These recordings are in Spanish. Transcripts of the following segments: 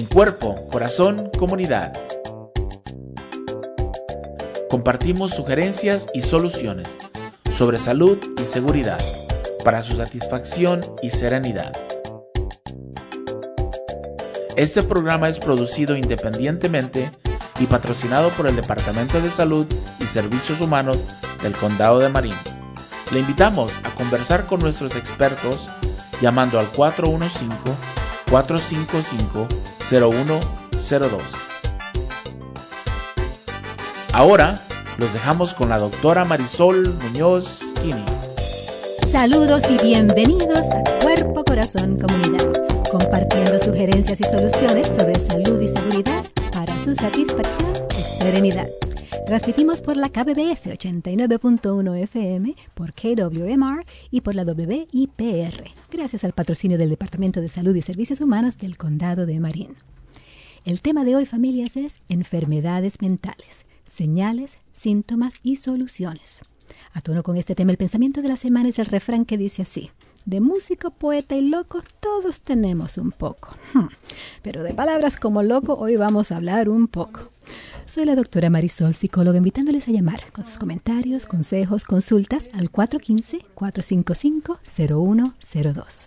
en Cuerpo, Corazón, Comunidad. Compartimos sugerencias y soluciones sobre salud y seguridad para su satisfacción y serenidad. Este programa es producido independientemente y patrocinado por el Departamento de Salud y Servicios Humanos del Condado de Marin. Le invitamos a conversar con nuestros expertos llamando al 415-455-0102. Ahora los dejamos con la doctora Marisol Muñoz Kini. Saludos y bienvenidos a Cuerpo, Corazón, Comunidad, compartiendo sugerencias y soluciones sobre salud y seguridad para su satisfacción y serenidad. Transmitimos por la KBBF 89.1 FM, por KWMR y por la WIPR, gracias al patrocinio del Departamento de Salud y Servicios Humanos del Condado de Marin. El tema de hoy, familias, es enfermedades mentales, señales, síntomas y soluciones. A tono con este tema, el pensamiento de la semana es el refrán que dice así: de músico, poeta y loco, todos tenemos un poco. Pero de palabras como loco, hoy vamos a hablar un poco. Soy la doctora Marisol, psicóloga, invitándoles a llamar con sus comentarios, consejos, consultas al 415-455-0102.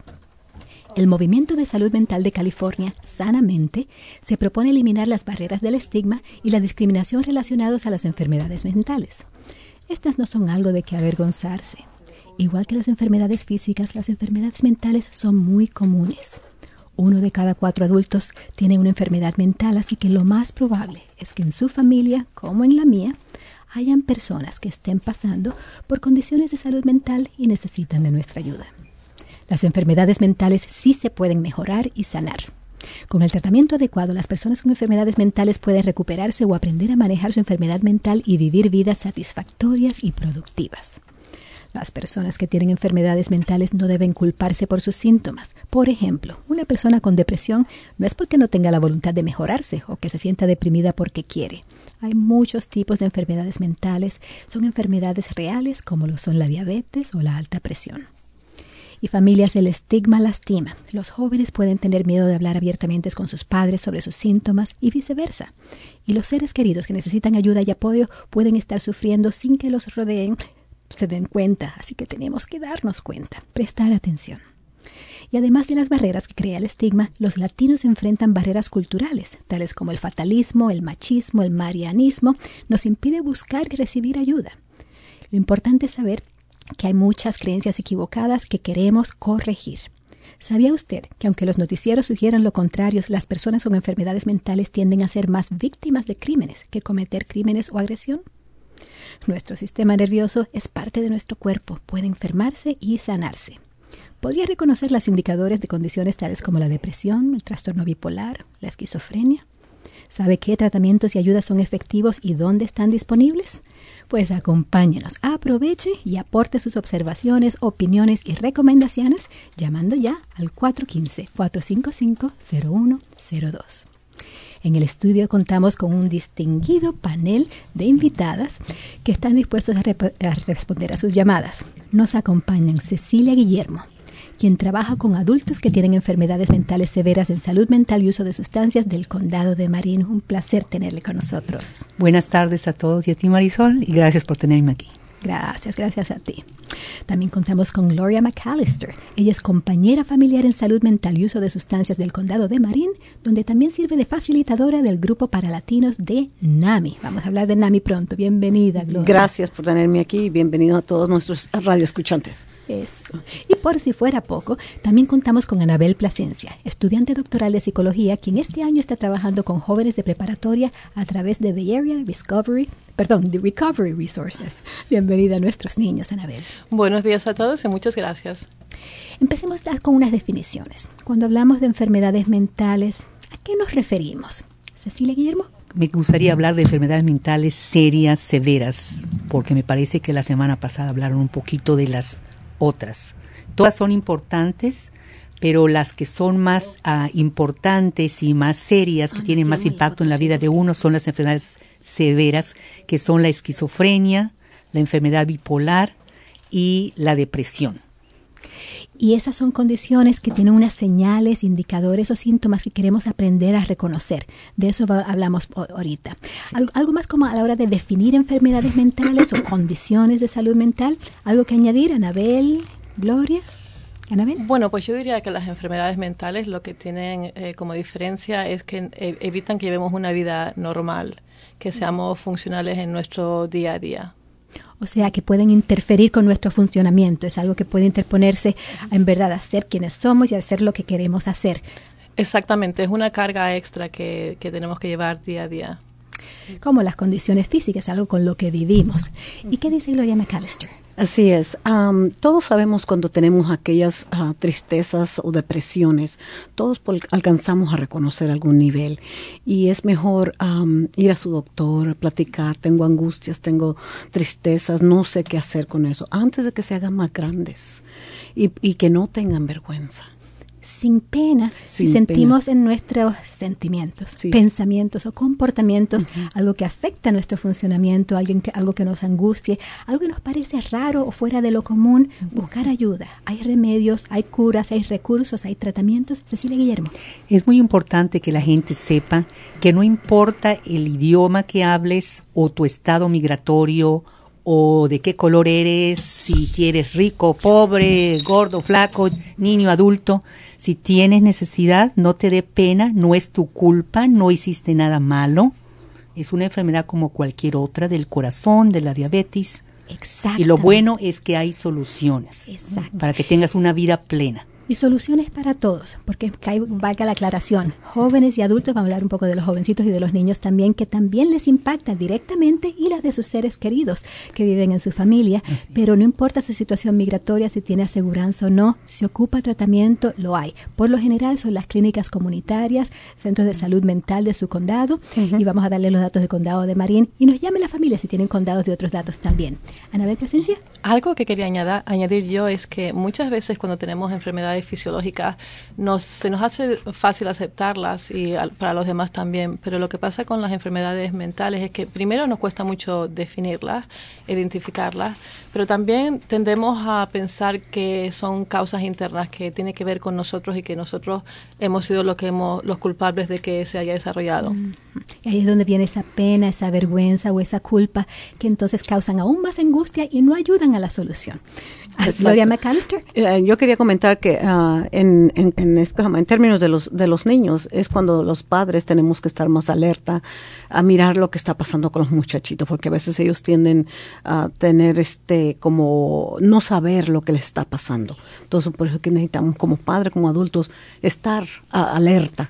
El Movimiento de Salud Mental de California, Sanamente, se propone eliminar las barreras del estigma y la discriminación relacionados a las enfermedades mentales. Estas no son algo de que avergonzarse. Igual que las enfermedades físicas, las enfermedades mentales son muy comunes. 1 de cada 4 adultos tiene una enfermedad mental, así que lo más probable es que en su familia, como en la mía, hayan personas que estén pasando por condiciones de salud mental y necesitan de nuestra ayuda. Las enfermedades mentales sí se pueden mejorar y sanar. Con el tratamiento adecuado, las personas con enfermedades mentales pueden recuperarse o aprender a manejar su enfermedad mental y vivir vidas satisfactorias y productivas. Las personas que tienen enfermedades mentales no deben culparse por sus síntomas. Por ejemplo, una persona con depresión no es porque no tenga la voluntad de mejorarse o que se sienta deprimida porque quiere. Hay muchos tipos de enfermedades mentales. Son enfermedades reales como lo son la diabetes o la alta presión. Y familias, el estigma lastima. Los jóvenes pueden tener miedo de hablar abiertamente con sus padres sobre sus síntomas y viceversa. Y los seres queridos que necesitan ayuda y apoyo pueden estar sufriendo sin que los rodeen se den cuenta, así que tenemos que darnos cuenta, prestar atención. Y además de las barreras que crea el estigma, los latinos enfrentan barreras culturales, tales como el fatalismo, el machismo, el marianismo, nos impide buscar y recibir ayuda. Lo importante es saber que hay muchas creencias equivocadas que queremos corregir. ¿Sabía usted que aunque los noticieros sugieran lo contrario, las personas con enfermedades mentales tienden a ser más víctimas de crímenes que cometer crímenes o agresión? Nuestro sistema nervioso es parte de nuestro cuerpo, puede enfermarse y sanarse. ¿Podría reconocer los indicadores de condiciones tales como la depresión, el trastorno bipolar, la esquizofrenia? ¿Sabe qué tratamientos y ayudas son efectivos y dónde están disponibles? Pues acompáñenos, aproveche y aporte sus observaciones, opiniones y recomendaciones llamando ya al 415-455-0102. En el estudio contamos con un distinguido panel de invitadas que están dispuestos a responder a sus llamadas. Nos acompañan Cecilia Guillermo, quien trabaja con adultos que tienen enfermedades mentales severas en salud mental y uso de sustancias del Condado de Marin. Un placer tenerle con nosotros. Buenas tardes a todos y a ti, Marisol, y gracias por tenerme aquí. Gracias a ti. También contamos con Gloria McAllister. Ella es compañera familiar en salud mental y uso de sustancias del Condado de Marin, donde también sirve de facilitadora del grupo para latinos de NAMI. Vamos a hablar de NAMI pronto. Bienvenida, Gloria. Gracias por tenerme aquí y bienvenido a todos nuestros radioescuchantes. Eso. Y por si fuera poco, también contamos con Anabel Plasencia, estudiante doctoral de psicología, quien este año está trabajando con jóvenes de preparatoria a través de The Recovery Resources. Bienvenida a nuestros niños, Anabel. Buenos días a todos y muchas gracias. Empecemos con unas definiciones. Cuando hablamos de enfermedades mentales, ¿a qué nos referimos? Cecilia Guillermo. Me gustaría hablar de enfermedades mentales serias, severas, porque me parece que la semana pasada hablaron un poquito de las otras. Todas son importantes, pero las que son más importantes y más serias, que tienen más impacto en la vida de uno, son las enfermedades severas, que son la esquizofrenia, la enfermedad bipolar y la depresión. Y esas son condiciones que tienen unas señales, indicadores o síntomas que queremos aprender a reconocer. De eso hablamos ahorita. Sí. Algo más como a la hora de definir enfermedades mentales o condiciones de salud mental. ¿Algo que añadir, Anabel, Gloria? ¿Anabel? Bueno, pues yo diría que las enfermedades mentales lo que tienen como diferencia es que evitan que llevemos una vida normal, que seamos funcionales en nuestro día a día. O sea, que pueden interferir con nuestro funcionamiento. Es algo que puede interponerse en verdad a ser quienes somos y a hacer lo que queremos hacer. Exactamente, es una carga extra que tenemos que llevar día a día. Como las condiciones físicas, algo con lo que vivimos. ¿Y qué dice Gloria McAllister? Así es. Todos sabemos cuando tenemos aquellas tristezas o depresiones, todos alcanzamos a reconocer algún nivel y es mejor ir a su doctor, platicar, tengo angustias, tengo tristezas, no sé qué hacer con eso, antes de que se hagan más grandes y que no tengan vergüenza. Sin pena, si sentimos en nuestros sentimientos, pensamientos o comportamientos algo que afecta nuestro funcionamiento, algo que nos angustie, algo que nos parece raro o fuera de lo común, buscar ayuda. Hay remedios, hay curas, hay recursos, hay tratamientos. Cecilia Guillermo. Es muy importante que la gente sepa que no importa el idioma que hables o tu estado migratorio o de qué color eres, si eres rico, pobre, gordo, flaco, niño, adulto. Si tienes necesidad, no te dé pena, no es tu culpa, no hiciste nada malo. Es una enfermedad como cualquier otra, del corazón, de la diabetes. Exacto. Y lo bueno es que hay soluciones para que tengas una vida plena. Y soluciones para todos, porque valga la aclaración, jóvenes y adultos, vamos a hablar un poco de los jovencitos y de los niños también, que también les impacta directamente, y las de sus seres queridos que viven en su familia, pero no importa su situación migratoria, si tiene aseguranza o no, si ocupa tratamiento, lo hay. Por lo general son las clínicas comunitarias, centros de salud mental de su condado, y vamos a darle los datos del condado de Marín, y nos llame la familia si tienen condados de otros datos también. Anabel Plasencia. Algo que quería añadir yo es que muchas veces cuando tenemos enfermedades fisiológicas se nos hace fácil aceptarlas y para los demás también, pero lo que pasa con las enfermedades mentales es que primero nos cuesta mucho definirlas, identificarlas, pero también tendemos a pensar que son causas internas que tienen que ver con nosotros y que nosotros hemos sido los culpables de que se haya desarrollado. Y ahí es donde viene esa pena, esa vergüenza o esa culpa que entonces causan aún más angustia y no ayudan a la solución. Gloria McAllister. Yo quería comentar que en términos de los niños es cuando los padres tenemos que estar más alerta a mirar lo que está pasando con los muchachitos, porque a veces ellos tienden a tener como no saber lo que les está pasando. Entonces por eso que necesitamos como padres, como adultos, estar alertas,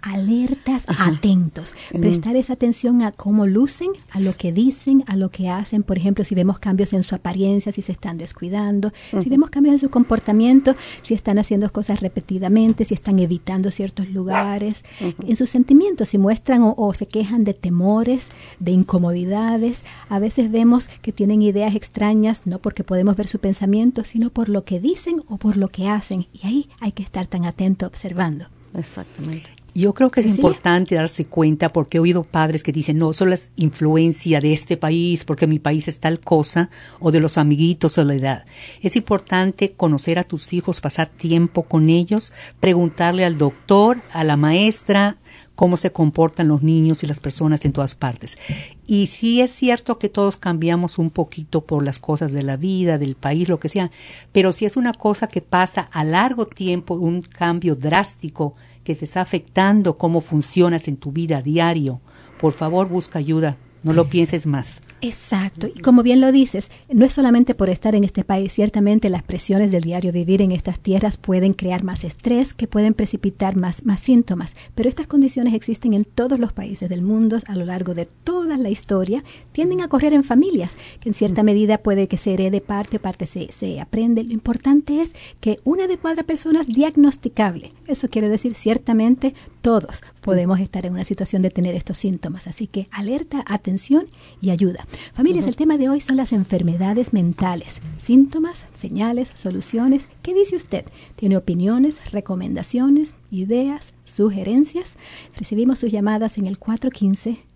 atentos, prestar esa atención a cómo lucen, a lo que dicen, a lo que hacen. Por ejemplo, si vemos cambios en su apariencia, si se están descuidando, si vemos cambios en su comportamiento, si están haciendo cosas repetidamente, si están evitando ciertos lugares, en sus sentimientos, si muestran o se quejan de temores, de incomodidades. A veces vemos que tienen ideas extrañas, no porque podemos ver su pensamiento, sino por lo que dicen o por lo que hacen. Y ahí hay que estar tan atento observando. Exactamente. Yo creo que es importante darse cuenta, porque he oído padres que dicen, no, solo es influencia de este país, porque mi país es tal cosa, o de los amiguitos o la edad. Es importante conocer a tus hijos, pasar tiempo con ellos, preguntarle al doctor, a la maestra, cómo se comportan los niños y las personas en todas partes. Y sí es cierto que todos cambiamos un poquito por las cosas de la vida, del país, lo que sea, pero si es una cosa que pasa a largo tiempo, un cambio drástico que te está afectando cómo funcionas en tu vida diario, por favor busca ayuda, no lo pienses más. Exacto, y como bien lo dices, no es solamente por estar en este país, ciertamente las presiones del diario vivir en estas tierras pueden crear más estrés, que pueden precipitar más síntomas, pero estas condiciones existen en todos los países del mundo a lo largo de toda la historia, tienden a correr en familias, que en cierta medida puede que se herede parte se aprende. Lo importante es que una de 4 personas diagnosticable, eso quiere decir ciertamente todos podemos estar en una situación de tener estos síntomas, así que alerta, atención y ayuda. Familias, el tema de hoy son las enfermedades mentales. Síntomas, señales, soluciones. ¿Qué dice usted? ¿Tiene opiniones, recomendaciones, ideas, sugerencias? Recibimos sus llamadas en el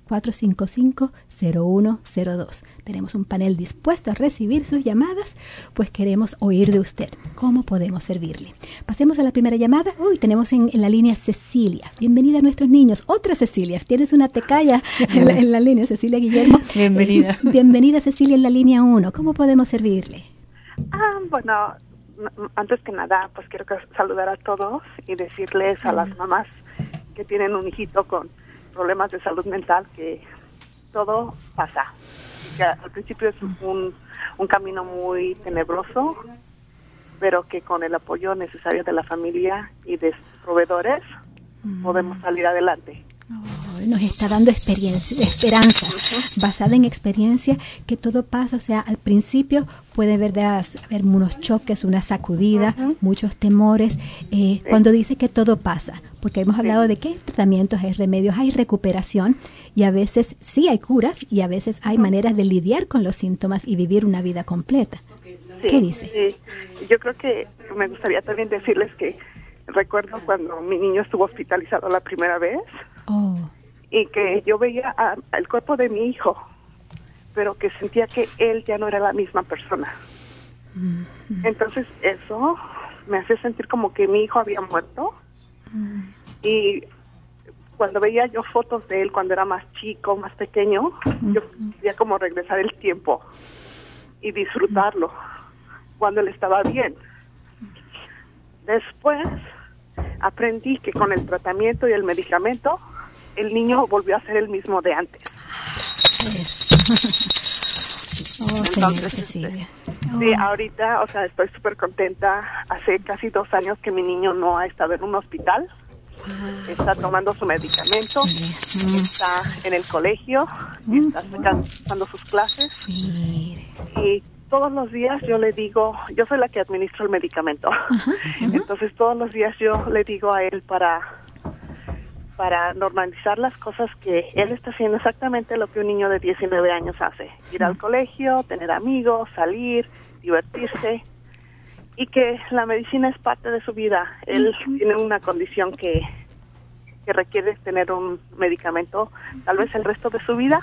455-0102. Tenemos un panel dispuesto a recibir sus llamadas, pues queremos oír de usted. ¿Cómo podemos servirle? Pasemos a la primera llamada. Tenemos en la línea Cecilia. Bienvenida a nuestros niños. Otra Cecilia. Tienes una tecaya en la línea, Cecilia Guillermo. Bienvenida. Bienvenida, Cecilia, en la línea 1. ¿Cómo podemos servirle? Bueno, antes que nada, pues quiero saludar a todos y decirles a las mamás que tienen un hijito con problemas de salud mental que todo pasa. Que al principio es un camino muy tenebroso, pero que con el apoyo necesario de la familia y de proveedores podemos salir adelante. Nos está dando esperanza, basada en experiencia, que todo pasa. O sea, al principio puede haber unos choques, una sacudida, muchos temores, cuando dice que todo pasa, porque hemos hablado de que hay tratamientos, hay remedios, hay recuperación, y a veces sí hay curas, y a veces hay maneras de lidiar con los síntomas y vivir una vida completa. ¿Qué dice? Sí. Yo creo que me gustaría también decirles que recuerdo cuando mi niño estuvo hospitalizado la primera vez, y que yo veía el cuerpo de mi hijo, pero que sentía que él ya no era la misma persona. Entonces eso me hacía sentir como que mi hijo había muerto. Y cuando veía yo fotos de él cuando era más chico, más pequeño, yo quería como regresar el tiempo y disfrutarlo cuando él estaba bien. Después aprendí que con el tratamiento y el medicamento el niño volvió a ser el mismo de antes. Entonces, sí, ahorita, estoy súper contenta. Hace casi 2 años que mi niño no ha estado en un hospital. Está tomando su medicamento, está en el colegio, está sacando sus clases. Y todos los días yo le digo, yo soy la que administro el medicamento. Entonces todos los días yo le digo a él para normalizar las cosas, que él está haciendo exactamente lo que un niño de 19 años hace: ir al colegio, tener amigos, salir, divertirse, y que la medicina es parte de su vida. Él tiene una condición que requiere tener un medicamento tal vez el resto de su vida,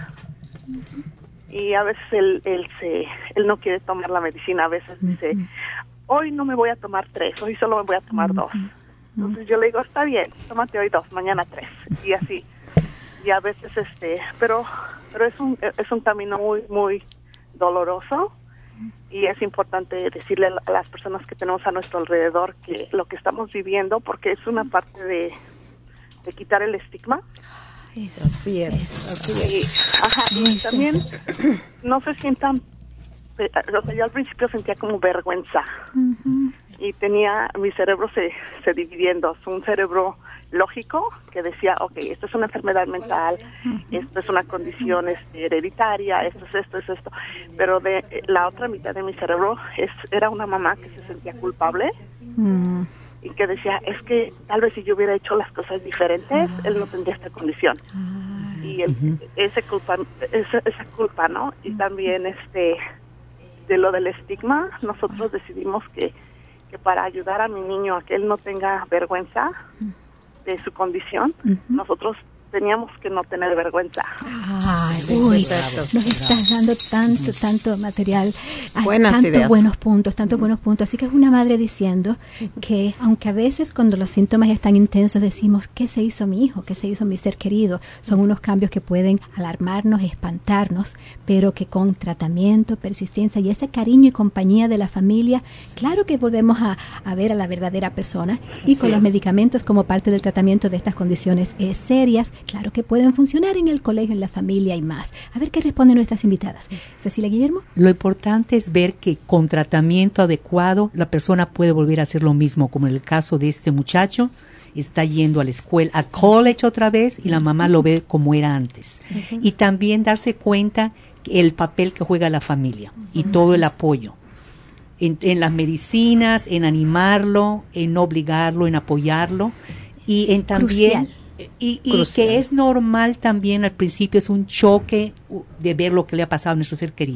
y a veces él no quiere tomar la medicina. A veces dice, hoy no me voy a tomar 3, hoy solo me voy a tomar 2. Entonces yo le digo, está bien, tómate hoy 2, mañana 3, y así. Y a veces pero es un camino muy, muy doloroso, y es importante decirle a las personas que tenemos a nuestro alrededor que lo que estamos viviendo, porque es una parte de quitar el estigma. Así es. Y también no se sientan, yo al principio sentía como vergüenza, y mi cerebro se dividía en dos: un cerebro lógico que decía, esto es una enfermedad mental, esto es una condición hereditaria, esto es esto, pero de la otra mitad de mi cerebro era una mamá que se sentía culpable, y que decía, es que tal vez si yo hubiera hecho las cosas diferentes, él no tendría esta condición. Y esa culpa, ¿no? Y también de lo del estigma, nosotros decidimos que para ayudar a mi niño a que él no tenga vergüenza de su condición, nosotros teníamos que no tener vergüenza. Nos estás dando tanto material, tantos buenos puntos. Así que es una madre diciendo que, aunque a veces cuando los síntomas están intensos decimos, ¿qué se hizo mi hijo? ¿Qué se hizo mi ser querido? Son unos cambios que pueden alarmarnos, espantarnos, pero que con tratamiento, persistencia y ese cariño y compañía de la familia, claro que volvemos a ver a la verdadera persona, y con los medicamentos como parte del tratamiento de estas condiciones serias, claro que pueden funcionar en el colegio, en la familia y más. A ver qué responden nuestras invitadas. Cecilia Guillermo. Lo importante es ver que con tratamiento adecuado la persona puede volver a hacer lo mismo, como en el caso de este muchacho. Está yendo a la escuela, a college otra vez, y la mamá lo ve como era antes. Y también darse cuenta el papel que juega la familia y todo el apoyo. En las medicinas, en animarlo, en no obligarlo, en apoyarlo, y en también... Y que es normal también al principio, es un choque de ver lo que le ha pasado a nuestro ser querido.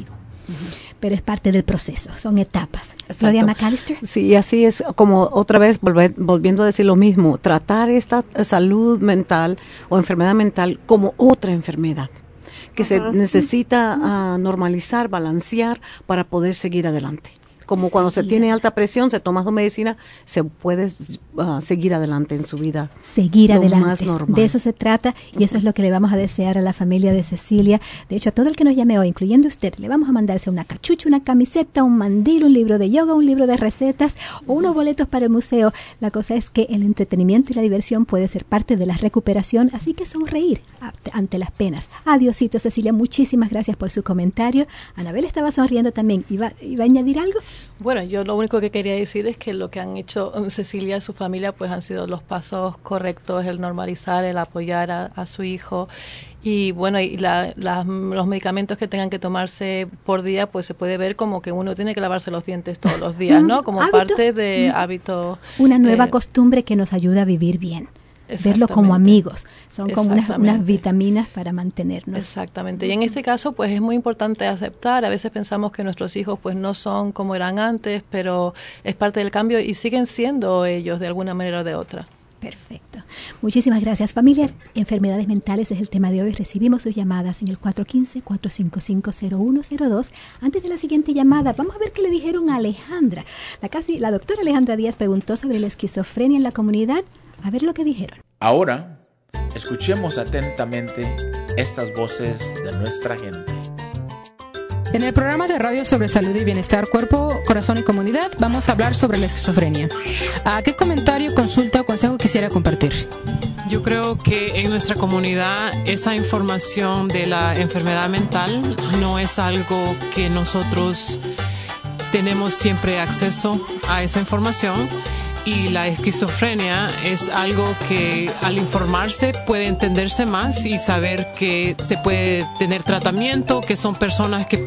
Pero es parte del proceso, son etapas. Gloria McAllister. Sí, así es, como otra vez volviendo a decir lo mismo, tratar esta salud mental o enfermedad mental como otra enfermedad que se necesita normalizar, balancear para poder seguir adelante. Como cuando se tiene alta presión, se toma su medicina, se puede seguir adelante en su vida. Seguir adelante. Más normal. De eso se trata y eso es lo que le vamos a desear a la familia de Cecilia. De hecho, a todo el que nos llame hoy, incluyendo usted, le vamos a mandarse una cachucha, una camiseta, un mandil, un libro de yoga, un libro de recetas o unos boletos para el museo. La cosa es que el entretenimiento y la diversión puede ser parte de la recuperación, así que sonreír ante las penas. Adiosito, Cecilia, muchísimas gracias por su comentario. Anabel estaba sonriendo también. ¿Iba a añadir algo? Bueno, yo lo único que quería decir es que lo que han hecho Cecilia y su familia pues han sido los pasos correctos, el normalizar, el apoyar a su hijo y bueno, y los medicamentos que tengan que tomarse por día pues se puede ver como que uno tiene que lavarse los dientes todos los días, ¿no? Como hábitos, parte de hábito. Una nueva costumbre que nos ayuda a vivir bien. Verlo como amigos, son como unas vitaminas para mantenernos. Exactamente, y en este caso pues es muy importante aceptar, a veces pensamos que nuestros hijos pues no son como eran antes, pero es parte del cambio y siguen siendo ellos de alguna manera o de otra. Perfecto. Muchísimas gracias, familia. Enfermedades mentales es el tema de hoy. Recibimos sus llamadas en el 415-455-0102. Antes de la siguiente llamada, vamos a ver qué le dijeron a Alejandra. La doctora Alejandra Díaz preguntó sobre la esquizofrenia en la comunidad. A ver lo que dijeron. Ahora, escuchemos atentamente estas voces de nuestra gente. En el programa de radio sobre salud y bienestar, cuerpo, corazón y comunidad, vamos a hablar sobre la esquizofrenia. ¿Qué comentario, consulta o consejo quisiera compartir? Yo creo que en nuestra comunidad esa información de la enfermedad mental no es algo que nosotros tenemos siempre acceso a esa información. Y la esquizofrenia es algo que al informarse puede entenderse más y saber que se puede tener tratamiento, que son personas que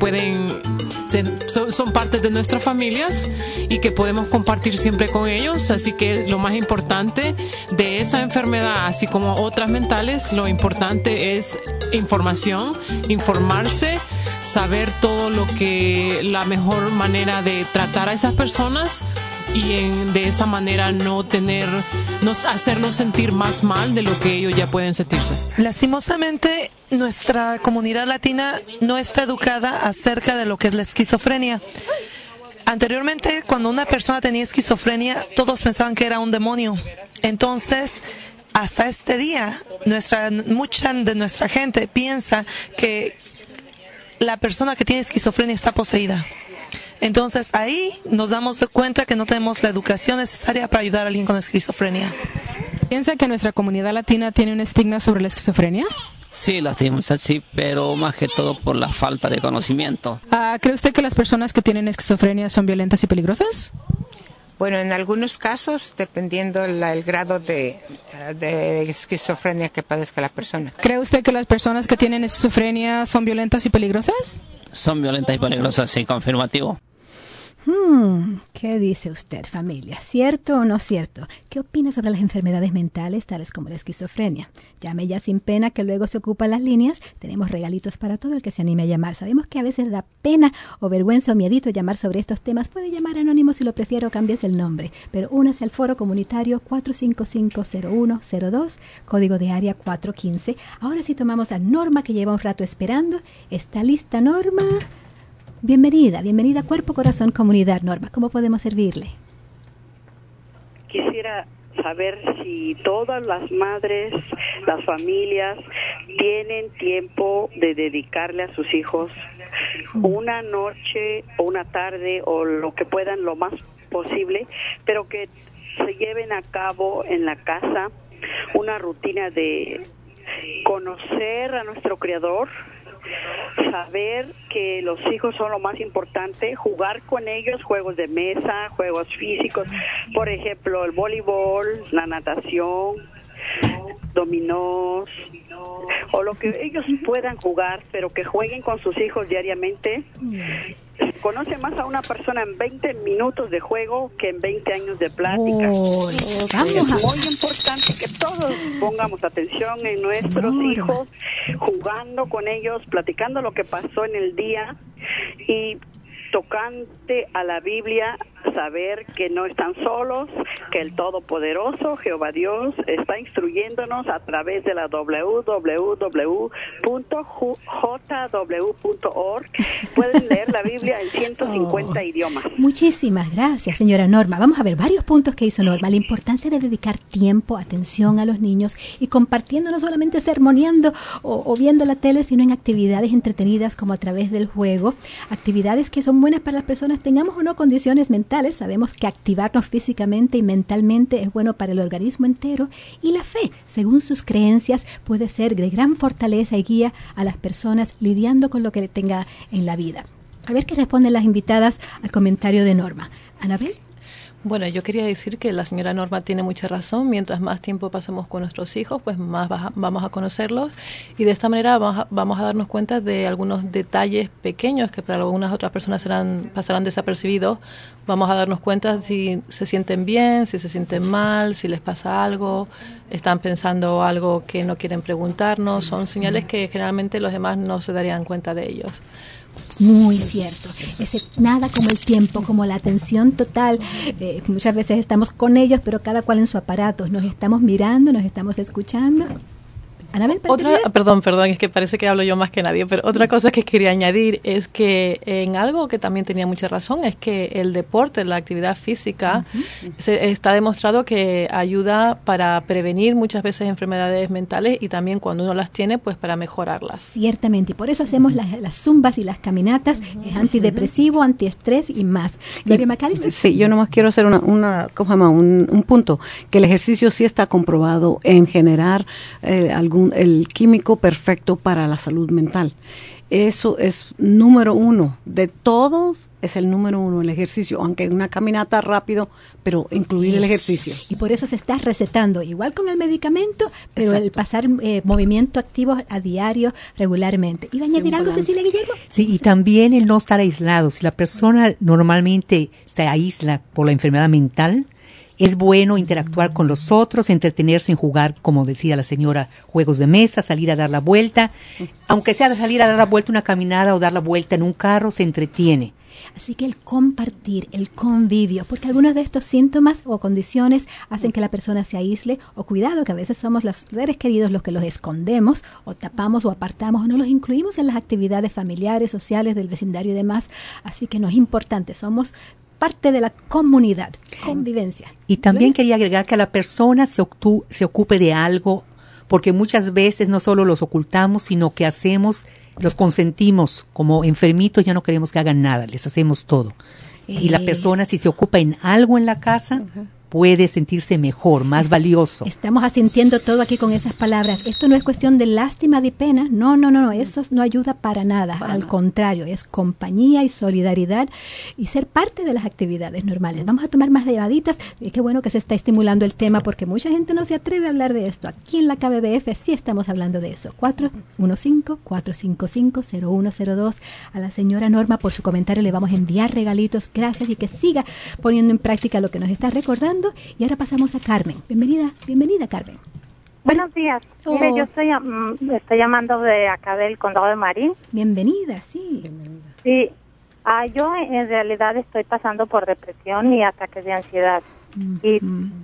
son parte de nuestras familias y que podemos compartir siempre con ellos. Así que lo más importante de esa enfermedad, así como otras mentales, lo importante es información, informarse, saber todo la mejor manera de tratar a esas personas y de esa manera no hacernos sentir más mal de lo que ellos ya pueden sentirse. Lastimosamente, nuestra comunidad latina no está educada acerca de lo que es la esquizofrenia. Anteriormente, cuando una persona tenía esquizofrenia, todos pensaban que era un demonio. Entonces, hasta este día, mucha de nuestra gente piensa que la persona que tiene esquizofrenia está poseída. Entonces ahí nos damos cuenta que no tenemos la educación necesaria para ayudar a alguien con esquizofrenia. ¿Piensa que nuestra comunidad latina tiene un estigma sobre la esquizofrenia? Sí, lastimosamente sí, pero más que todo por la falta de conocimiento. ¿Cree usted que las personas que tienen esquizofrenia son violentas y peligrosas? Bueno, en algunos casos, dependiendo el grado de esquizofrenia que padezca la persona. ¿Cree usted que las personas que tienen esquizofrenia son violentas y peligrosas? Son violentas y peligrosas, sí, confirmativo. ¿Qué dice usted, familia? ¿Cierto o no cierto? ¿Qué opina sobre las enfermedades mentales tales como la esquizofrenia? Llame ya sin pena, que luego se ocupan las líneas. Tenemos regalitos para todo el que se anime a llamar. Sabemos que a veces da pena o vergüenza o miedito llamar sobre estos temas. Puede llamar anónimo si lo prefiere o cambies el nombre. Pero únase al foro comunitario 455-0102, código de área 415. Ahora sí tomamos a Norma, que lleva un rato esperando. ¿Está lista, Norma? Bienvenida Cuerpo, Corazón, Comunidad. Norma, ¿cómo podemos servirle? Quisiera saber si todas las madres, las familias, tienen tiempo de dedicarle a sus hijos una noche o una tarde o lo que puedan, lo más posible, pero que se lleven a cabo en la casa una rutina de conocer a nuestro Creador, saber que los hijos son lo más importante, jugar con ellos juegos de mesa, juegos físicos, por ejemplo el voleibol, la natación, dominós, o lo que ellos puedan jugar, pero que jueguen con sus hijos diariamente. Conoce más a una persona en 20 minutos de juego que en 20 años de plática. Es muy importante que todos pongamos atención en nuestros hijos, jugando con ellos, platicando lo que pasó en el día y tocante a la Biblia, saber que no están solos, que el Todopoderoso, Jehová Dios, está instruyéndonos a través de la www.jw.org. Pueden leer la Biblia en 150 idiomas. Muchísimas gracias, señora Norma. Vamos a ver varios puntos que hizo Norma. La importancia de dedicar tiempo, atención a los niños y compartiendo, no solamente sermoneando o viendo la tele, sino en actividades entretenidas como a través del juego, actividades que son buenas para las personas, tengamos o no condiciones mentales. Sabemos que activarnos físicamente y mentalmente es bueno para el organismo entero, y la fe, según sus creencias, puede ser de gran fortaleza y guía a las personas lidiando con lo que tenga en la vida. A ver qué responden las invitadas al comentario de Norma. Anabel. Bueno, yo quería decir que la señora Norma tiene mucha razón. Mientras más tiempo pasemos con nuestros hijos, pues más vamos a conocerlos, y de esta manera vamos a darnos cuenta de algunos detalles pequeños que para algunas otras personas pasarán desapercibidos. Vamos a darnos cuenta si se sienten bien, si se sienten mal, si les pasa algo, están pensando algo que no quieren preguntarnos. Son señales que generalmente los demás no se darían cuenta de ellos. Muy cierto. Nada como el tiempo, como la atención total. Muchas veces estamos con ellos, pero cada cual en su aparato. Nos estamos mirando, nos estamos escuchando. Anabel, perdón, es que parece que hablo yo más que nadie, pero otra cosa que quería añadir es que en algo que también tenía mucha razón es que el deporte, la actividad física, está demostrado que ayuda para prevenir muchas veces enfermedades mentales, y también cuando uno las tiene, pues para mejorarlas. Ciertamente, y por eso hacemos las zumbas y las caminatas, es antidepresivo, antiestrés y más. ¿Gloria McAllister? Sí, yo nomás quiero hacer un punto, que el ejercicio sí está comprobado en generar el químico perfecto para la salud mental. Eso es número uno. De todos, es el número uno, el ejercicio, aunque una caminata rápido, pero incluir el ejercicio. Y por eso se está recetando, igual con el medicamento, pero el pasar movimiento activo a diario, regularmente. ¿Iba a añadir algo, Cecilia Guillermo? Sí, y también el no estar aislado. Si la persona normalmente se aísla por la enfermedad mental, es bueno interactuar con los otros, entretenerse en jugar, como decía la señora, juegos de mesa, salir a dar la vuelta. Aunque sea de salir a dar la vuelta una caminada o dar la vuelta en un carro, se entretiene. Así que el compartir, el convivio, porque algunos de estos síntomas o condiciones hacen que la persona se aísle, o cuidado, que a veces somos los seres queridos los que los escondemos, o tapamos o apartamos, o no los incluimos en las actividades familiares, sociales, del vecindario y demás. Así que no es importante, somos parte de la comunidad, convivencia. Y también quería agregar que la persona se ocupe de algo, porque muchas veces no solo los ocultamos, sino que los consentimos como enfermitos, ya no queremos que hagan nada, les hacemos todo. Y la persona, si se ocupa en algo en la casa, puede sentirse mejor, más valioso. Estamos asintiendo todo aquí con esas palabras. Esto no es cuestión de lástima, de pena. No. Eso no ayuda para nada. Al contrario, es compañía y solidaridad y ser parte de las actividades normales. Vamos a tomar más llamaditas. Y qué bueno que se está estimulando el tema, porque mucha gente no se atreve a hablar de esto. Aquí en la KBBF sí estamos hablando de eso. 415-455-0102. A la señora Norma, por su comentario, le vamos a enviar regalitos. Gracias, y que siga poniendo en práctica lo que nos está recordando. Y ahora pasamos a Carmen. Bienvenida, Carmen. Buenos días. Mire, yo estoy llamando de acá del condado de Marín. Bienvenida, sí. Sí, yo en realidad estoy pasando por depresión y ataques de ansiedad. Y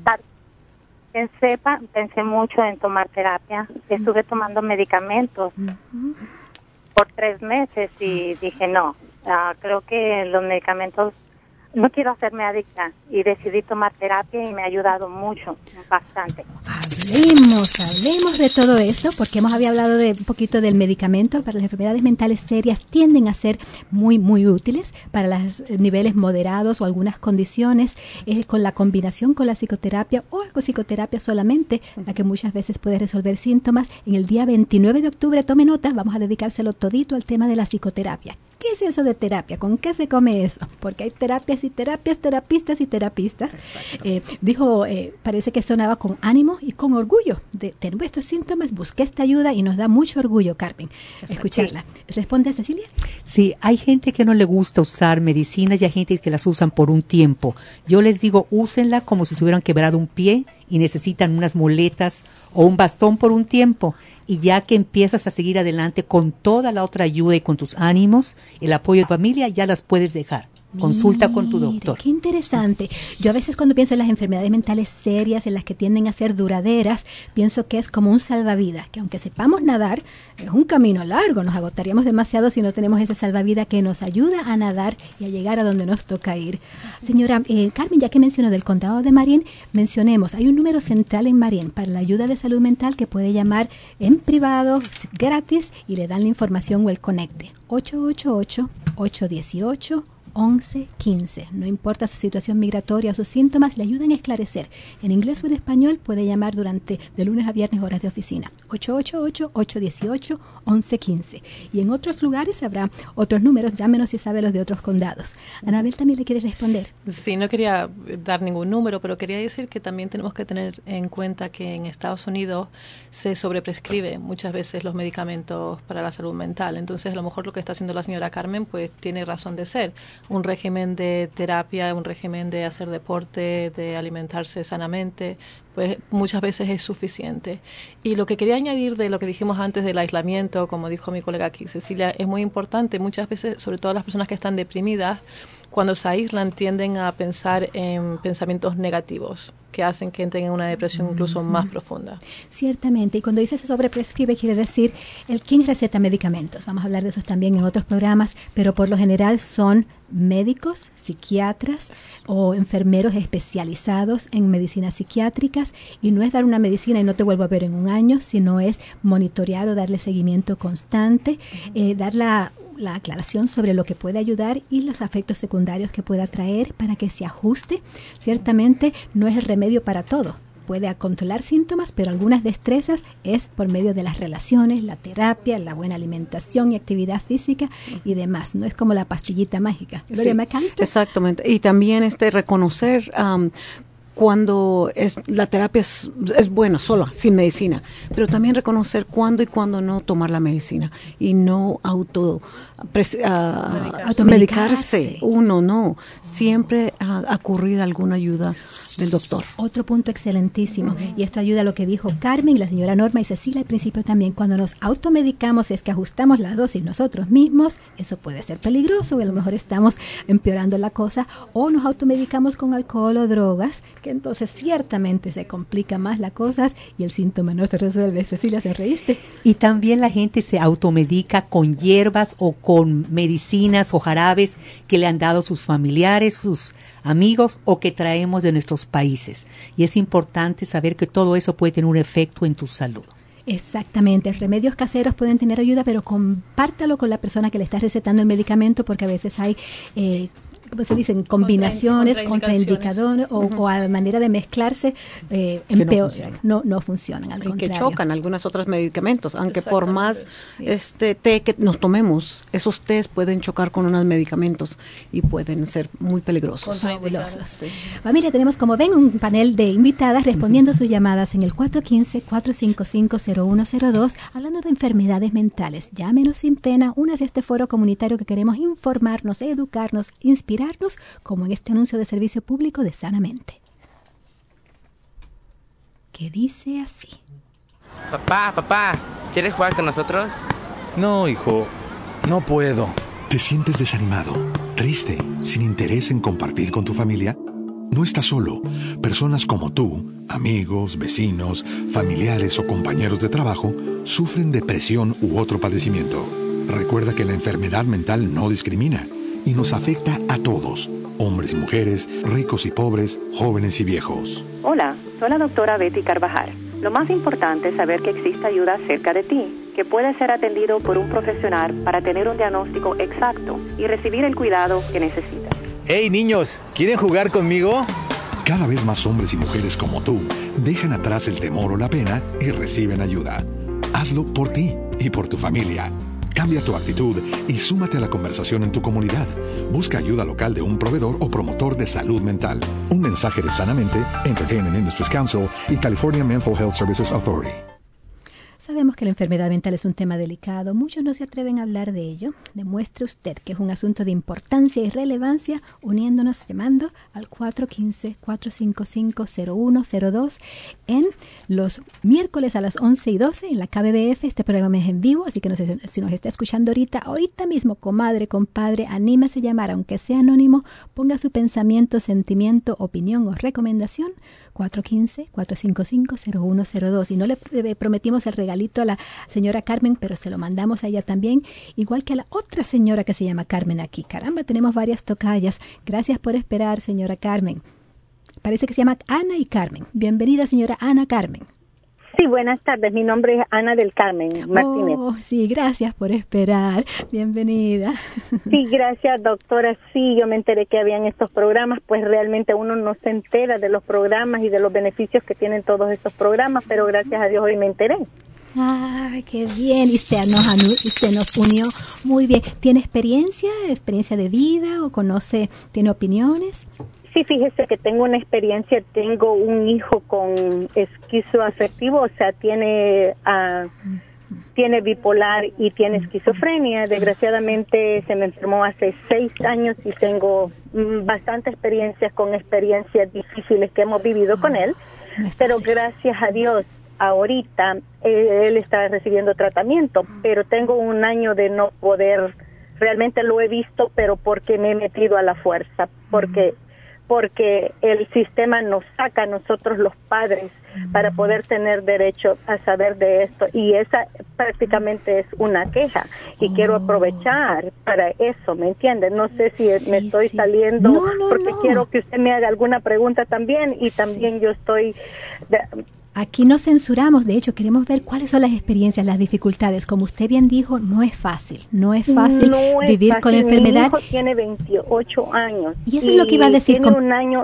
pensé mucho en tomar terapia. Estuve tomando medicamentos por 3 meses y dije no, creo que los medicamentos, no quiero hacerme adicta, y decidí tomar terapia y me ha ayudado mucho, bastante. Hablemos de todo eso, porque hemos hablado de un poquito del medicamento para las enfermedades mentales serias. Tienden a ser muy, muy útiles para los niveles moderados o algunas condiciones, con la combinación con la psicoterapia o con psicoterapia solamente, la que muchas veces puede resolver síntomas. En el día 29 de octubre, tome nota, vamos a dedicárselo todito al tema de la psicoterapia. ¿Qué es eso de terapia? ¿Con qué se come eso? Porque hay terapias y terapias, terapistas y terapistas. Parece que sonaba con ánimo y con orgullo de tener estos síntomas. Busqué esta ayuda y nos da mucho orgullo, Carmen, escucharla. ¿Responde, Cecilia? Sí, hay gente que no le gusta usar medicinas y hay gente que las usan por un tiempo. Yo les digo, úsenla como si se hubieran quebrado un pie y necesitan unas muletas o un bastón por un tiempo. y ya que empiezas a seguir adelante con toda la otra ayuda y con tus ánimos, el apoyo de familia, ya las puedes dejar. Consulta con tu doctor. Qué interesante. Yo a veces cuando pienso en las enfermedades mentales serias, en las que tienden a ser duraderas, pienso que es como un salvavidas, que aunque sepamos nadar, es un camino largo, nos agotaríamos demasiado si no tenemos ese salvavidas que nos ayuda a nadar y a llegar a donde nos toca ir. Señora Carmen, ya que mencionó del condado de Marin, mencionemos, hay un número central en Marin para la ayuda de salud mental que puede llamar en privado, gratis, y le dan la información o el conecte. 888-818-1115. No importa su situación migratoria o sus síntomas, le ayudan a esclarecer. En inglés o en español puede llamar durante de lunes a viernes horas de oficina. 888-818-1115. Y en otros lugares habrá otros números, llámenos si sabe los de otros condados. Anabel también le quiere responder. Sí, no quería dar ningún número, pero quería decir que también tenemos que tener en cuenta que en Estados Unidos se sobreprescribe muchas veces los medicamentos para la salud mental. Entonces, a lo mejor lo que está haciendo la señora Carmen, pues tiene razón de ser. Un régimen de terapia, un régimen de hacer deporte, de alimentarse sanamente, pues muchas veces es suficiente. Y lo que quería añadir de lo que dijimos antes del aislamiento, como dijo mi colega aquí, Cecilia, es muy importante. Muchas veces, sobre todo las personas que están deprimidas, cuando se aíslan tienden a pensar en pensamientos negativos que hacen que entren en una depresión incluso más profunda. Ciertamente, y cuando dice se sobreprescribe quiere decir quién receta medicamentos. Vamos a hablar de esos también en otros programas, pero por lo general son médicos, psiquiatras o enfermeros especializados en medicinas psiquiátricas, y no es dar una medicina y no te vuelvo a ver en un año, sino es monitorear o darle seguimiento constante, dar la aclaración sobre lo que puede ayudar y los efectos secundarios que pueda traer para que se ajuste. Ciertamente no es el remedio para todo. Puede controlar síntomas, pero algunas destrezas es por medio de las relaciones, la terapia, la buena alimentación y actividad física y demás. No es como la pastillita mágica. Gloria McAllister. Exactamente. Y también reconocer cuando la terapia es buena sola, sin medicina, pero también reconocer cuándo y cuándo no tomar la medicina y no automedicarse. Uno no, siempre acudir a alguna ayuda del doctor. Otro punto excelentísimo, y esto ayuda a lo que dijo Carmen, la señora Norma y Cecilia al principio también. Cuando nos automedicamos es que ajustamos la dosis nosotros mismos, eso puede ser peligroso y a lo mejor estamos empeorando la cosa, o nos automedicamos con alcohol o drogas, que entonces ciertamente se complica más las cosas y el síntoma no se resuelve. Cecilia, ¿se reíste? Y también la gente se automedica con hierbas o con medicinas o jarabes que le han dado sus familiares, sus amigos o que traemos de nuestros países. Y es importante saber que todo eso puede tener un efecto en tu salud. Exactamente, remedios caseros pueden tener ayuda, pero compártalo con la persona que le está recetando el medicamento, porque a veces hay ¿cómo se dicen? Combinaciones, contraindicadores o a manera de mezclarse no funcionan, al contrario. Que chocan algunos otros medicamentos, aunque por más té que nos tomemos, esos tés pueden chocar con unos medicamentos y pueden ser muy peligrosos. Fabulosos. Familia, tenemos, como ven, un panel de invitadas respondiendo sus llamadas en el 415-455-0102, hablando de enfermedades mentales. Llámenos sin pena, únase a este foro comunitario que queremos informarnos, educarnos, inspirarnos, como en este anuncio de servicio público de Sanamente, que dice así. Papá, ¿quieres jugar con nosotros? No, hijo, no puedo. ¿Te sientes desanimado, triste, sin interés en compartir con tu familia? No estás solo. Personas como tú, amigos, vecinos, familiares o compañeros de trabajo, sufren depresión u otro padecimiento. Recuerda que la enfermedad mental no discrimina y nos afecta a todos, hombres y mujeres, ricos y pobres, jóvenes y viejos. Hola, soy la doctora Betty Carvajal. Lo más importante es saber que existe ayuda cerca de ti, que puede ser atendido por un profesional para tener un diagnóstico exacto y recibir el cuidado que necesitas. ¡Hey, niños! ¿Quieren jugar conmigo? Cada vez más hombres y mujeres como tú dejan atrás el temor o la pena y reciben ayuda. Hazlo por ti y por tu familia. Cambia tu actitud y súmate a la conversación en tu comunidad. Busca ayuda local de un proveedor o promotor de salud mental. Un mensaje de Sanamente, Entertainment Industries Council y California Mental Health Services Authority. Sabemos que la enfermedad mental es un tema delicado. Muchos no se atreven a hablar de ello. Demuestre usted que es un asunto de importancia y relevancia uniéndonos, llamando al 415-455-0102 en los miércoles a las 11:12 en la KBBF. Este programa es en vivo, así que si nos está escuchando ahorita mismo, comadre, compadre, anímese a llamar, aunque sea anónimo, ponga su pensamiento, sentimiento, opinión o recomendación. 415-455-0102. Y no le prometimos el regalito a la señora Carmen, pero se lo mandamos a ella también, igual que a la otra señora que se llama Carmen aquí. Caramba, tenemos varias tocallas. Gracias por esperar, señora Carmen. Parece que se llama Ana y Carmen. Bienvenida, señora Ana Carmen. Sí, buenas tardes. Mi nombre es Ana del Carmen Martínez. Oh, sí, gracias por esperar. Bienvenida. Sí, gracias, doctora. Sí, yo me enteré que habían estos programas, pues realmente uno no se entera de los programas y de los beneficios que tienen todos estos programas, pero gracias a Dios hoy me enteré. ¡Ay, qué bien! Y se nos unió muy bien. ¿Tiene experiencia de vida o tiene opiniones? Sí, fíjese que tengo una experiencia, tengo un hijo con esquizoafectivo, o sea, tiene bipolar y tiene esquizofrenia. Desgraciadamente se me enfermó hace 6 años y tengo bastante experiencias difíciles que hemos vivido con él, pero gracias a Dios, ahorita él está recibiendo tratamiento, pero tengo 1 año de no poder, realmente lo he visto, pero porque me he metido a la fuerza, porque el sistema nos saca a nosotros los padres para poder tener derecho a saber de esto, y esa prácticamente es una queja, y quiero aprovechar para eso, ¿me entiendes? No sé si me estoy saliendo, porque quiero que usted me haga alguna pregunta también, y también yo estoy... Aquí no censuramos, de hecho queremos ver cuáles son las experiencias, las dificultades. Como usted bien dijo, no es fácil vivir con la enfermedad. Mi hijo tiene 28 años. Y eso es lo que iba a decir. Tiene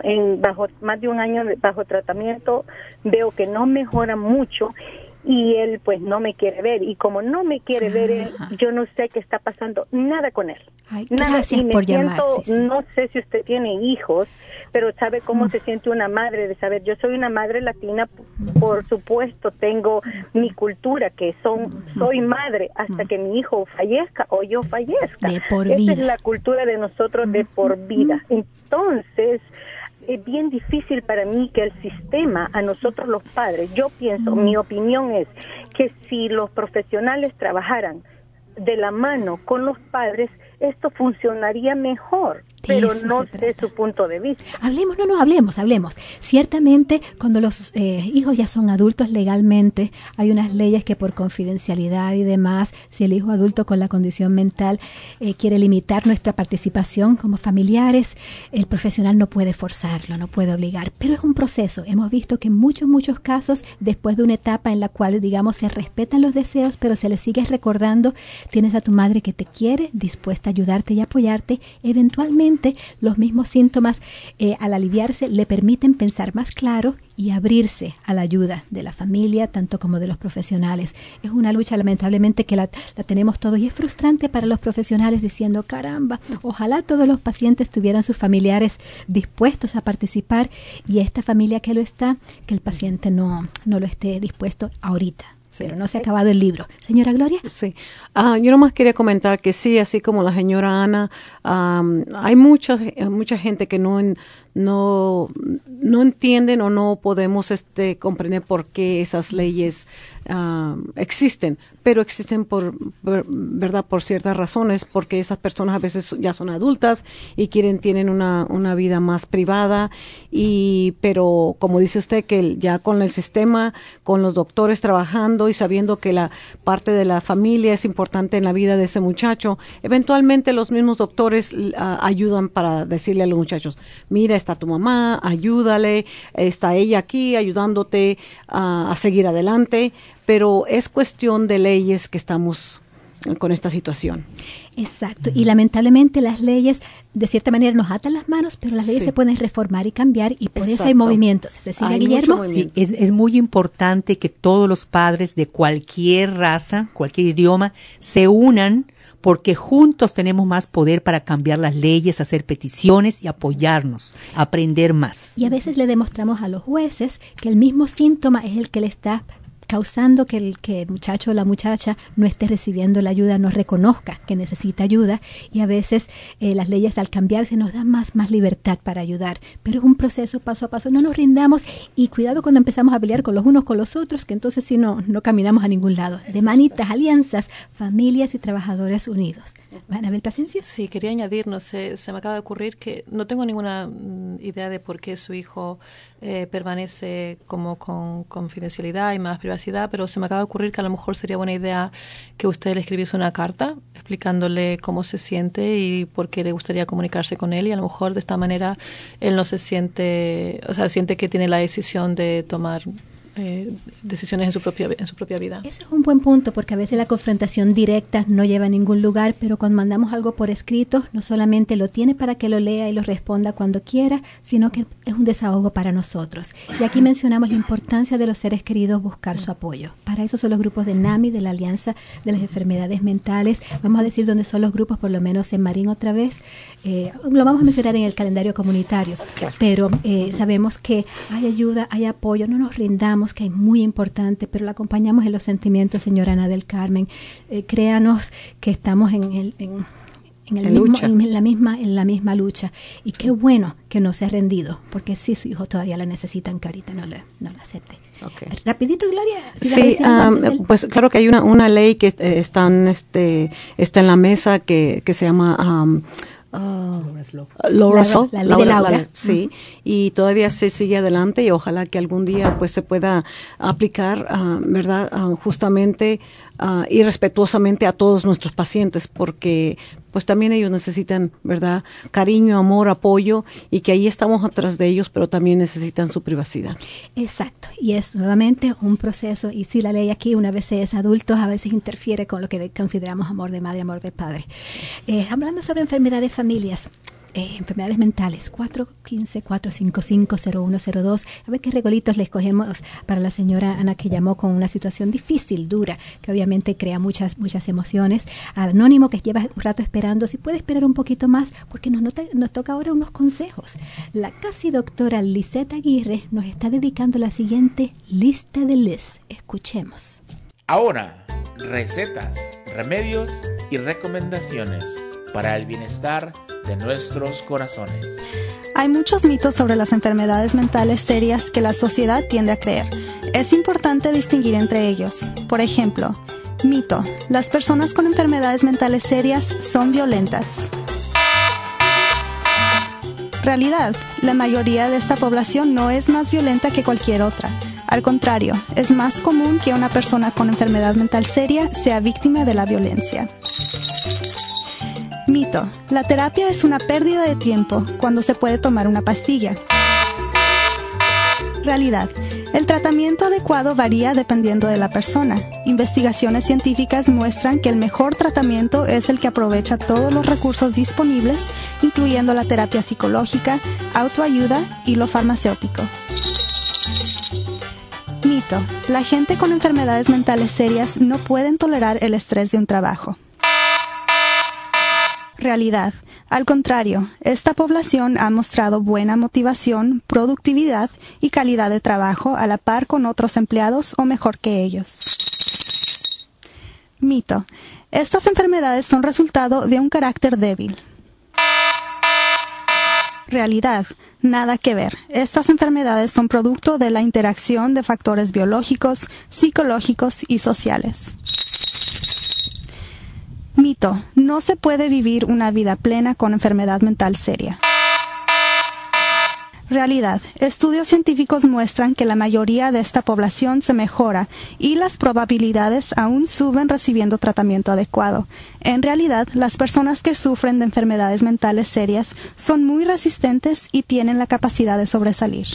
más de un año bajo tratamiento, veo que no mejora mucho y él pues no me quiere ver, y como no me quiere ver, yo no sé qué está pasando, nada con él. Ay, gracias por llamar. No sé si usted tiene hijos, pero sabe cómo se siente una madre de saber, yo soy una madre latina, por supuesto, tengo mi cultura, que soy madre hasta que mi hijo fallezca o yo fallezca. De por vida. Esa es la cultura de nosotros, de por vida. Entonces, es bien difícil para mí que el sistema, a nosotros los padres, yo pienso, mi opinión es que si los profesionales trabajaran de la mano con los padres, esto funcionaría mejor. Pero no sé su punto de vista. Hablemos. Ciertamente, cuando los hijos ya son adultos legalmente, hay unas leyes que por confidencialidad y demás, si el hijo adulto con la condición mental quiere limitar nuestra participación como familiares, el profesional no puede forzarlo, no puede obligar. Pero es un proceso. Hemos visto que en muchos casos, después de una etapa en la cual, digamos, se respetan los deseos, pero se le sigue recordando, tienes a tu madre que te quiere, dispuesta a ayudarte y apoyarte, eventualmente los mismos síntomas al aliviarse le permiten pensar más claro y abrirse a la ayuda de la familia, tanto como de los profesionales. Es una lucha lamentablemente que la tenemos todos, y es frustrante para los profesionales diciendo, caramba, ojalá todos los pacientes tuvieran sus familiares dispuestos a participar, y esta familia que lo está, que el paciente no lo esté dispuesto ahorita. Pero no se ha acabado el libro. Señora Gloria. Sí. Yo nomás quería comentar que sí, así como la señora Ana, hay mucha gente que no entienden o no podemos comprender por qué esas leyes existen, pero existen por ciertas razones, porque esas personas a veces ya son adultas y tienen una vida más privada, pero como dice usted, que ya con el sistema, con los doctores trabajando y sabiendo que la parte de la familia es importante en la vida de ese muchacho, eventualmente los mismos doctores ayudan para decirle a los muchachos, mira, está tu mamá, ayúdale, está ella aquí ayudándote a seguir adelante, pero es cuestión de leyes que estamos con esta situación. Exacto, y lamentablemente las leyes de cierta manera nos atan las manos, pero las leyes se pueden reformar y cambiar, y por eso hay movimientos. Cecilia Guillermo. Sí, es muy importante que todos los padres de cualquier raza, cualquier idioma, se unan, porque juntos tenemos más poder para cambiar las leyes, hacer peticiones y apoyarnos, aprender más. Y a veces le demostramos a los jueces que el mismo síntoma es el que le está causando que el muchacho o la muchacha no esté recibiendo la ayuda, no reconozca que necesita ayuda, y a veces las leyes al cambiarse nos dan más libertad para ayudar, pero es un proceso paso a paso. No nos rindamos, y cuidado cuando empezamos a pelear con los unos con los otros, que entonces sí no caminamos a ningún lado. De manitas, alianzas, familias y trabajadores unidos. ¿Anabel Plasencia? Sí, quería añadir, no sé, se me acaba de ocurrir que no tengo ninguna idea de por qué su hijo permanece como con confidencialidad y más privacidad, pero se me acaba de ocurrir que a lo mejor sería buena idea que usted le escribiese una carta explicándole cómo se siente y por qué le gustaría comunicarse con él, y a lo mejor de esta manera él no se siente, o sea, siente que tiene la decisión de tomar decisiones en su propia vida. Eso es un buen punto, porque a veces la confrontación directa no lleva a ningún lugar, pero cuando mandamos algo por escrito, no solamente lo tiene para que lo lea y lo responda cuando quiera, sino que es un desahogo para nosotros. Y aquí mencionamos la importancia de los seres queridos buscar su apoyo. Para eso son los grupos de NAMI, de la Alianza de las Enfermedades Mentales. Vamos a decir dónde son los grupos, por lo menos en Marín otra vez. Lo vamos a mencionar en el calendario comunitario, pero sabemos que hay ayuda, hay apoyo, no nos rindamos, que es muy importante, pero la acompañamos en los sentimientos, señora Ana del Carmen. Créanos que estamos en la misma lucha, y qué bueno que no se ha rendido, porque sí, su hijo todavía la necesitan, que ahorita no lo acepte. Okay. Rapidito, Gloria. Sí, pues claro que hay una ley que está en la mesa que se llama Laura, la ley de Laura. Sí, y todavía se sigue adelante, y ojalá que algún día pues se pueda aplicar, ¿verdad? Justamente y respetuosamente a todos nuestros pacientes, porque pues también ellos necesitan, ¿verdad? Cariño, amor, apoyo, y que ahí estamos atrás de ellos, pero también necesitan su privacidad. Exacto, y es nuevamente un proceso, y si la ley aquí, una vez es adultos, a veces interfiere con lo que consideramos amor de madre, amor de padre. Hablando sobre enfermedades familias, enfermedades mentales, 415-455-0102. A ver qué regolitos le escogemos para la señora Ana, que llamó con una situación difícil, dura, que obviamente crea muchas emociones. Al anónimo, que lleva un rato esperando, si puede esperar un poquito más, porque nos toca ahora unos consejos. La casi doctora Lisette Aguirre nos está dedicando la siguiente lista de Liz. Escuchemos. Ahora, recetas, remedios y recomendaciones para el bienestar de nuestros corazones. Hay muchos mitos sobre las enfermedades mentales serias que la sociedad tiende a creer. Es importante distinguir entre ellos. Por ejemplo, mito: las personas con enfermedades mentales serias son violentas. Realidad: la mayoría de esta población no es más violenta que cualquier otra. Al contrario, es más común que una persona con enfermedad mental seria sea víctima de la violencia. Mito: la terapia es una pérdida de tiempo cuando se puede tomar una pastilla. Realidad: el tratamiento adecuado varía dependiendo de la persona. Investigaciones científicas muestran que el mejor tratamiento es el que aprovecha todos los recursos disponibles, incluyendo la terapia psicológica, autoayuda y lo farmacéutico. Mito: la gente con enfermedades mentales serias no pueden tolerar el estrés de un trabajo. Realidad: al contrario, esta población ha mostrado buena motivación, productividad y calidad de trabajo a la par con otros empleados o mejor que ellos. Mito: estas enfermedades son resultado de un carácter débil. Realidad: nada que ver. Estas enfermedades son producto de la interacción de factores biológicos, psicológicos y sociales. Mito: no se puede vivir una vida plena con enfermedad mental seria. Realidad: estudios científicos muestran que la mayoría de esta población se mejora y las probabilidades aún suben recibiendo tratamiento adecuado. En realidad, las personas que sufren de enfermedades mentales serias son muy resistentes y tienen la capacidad de sobresalir.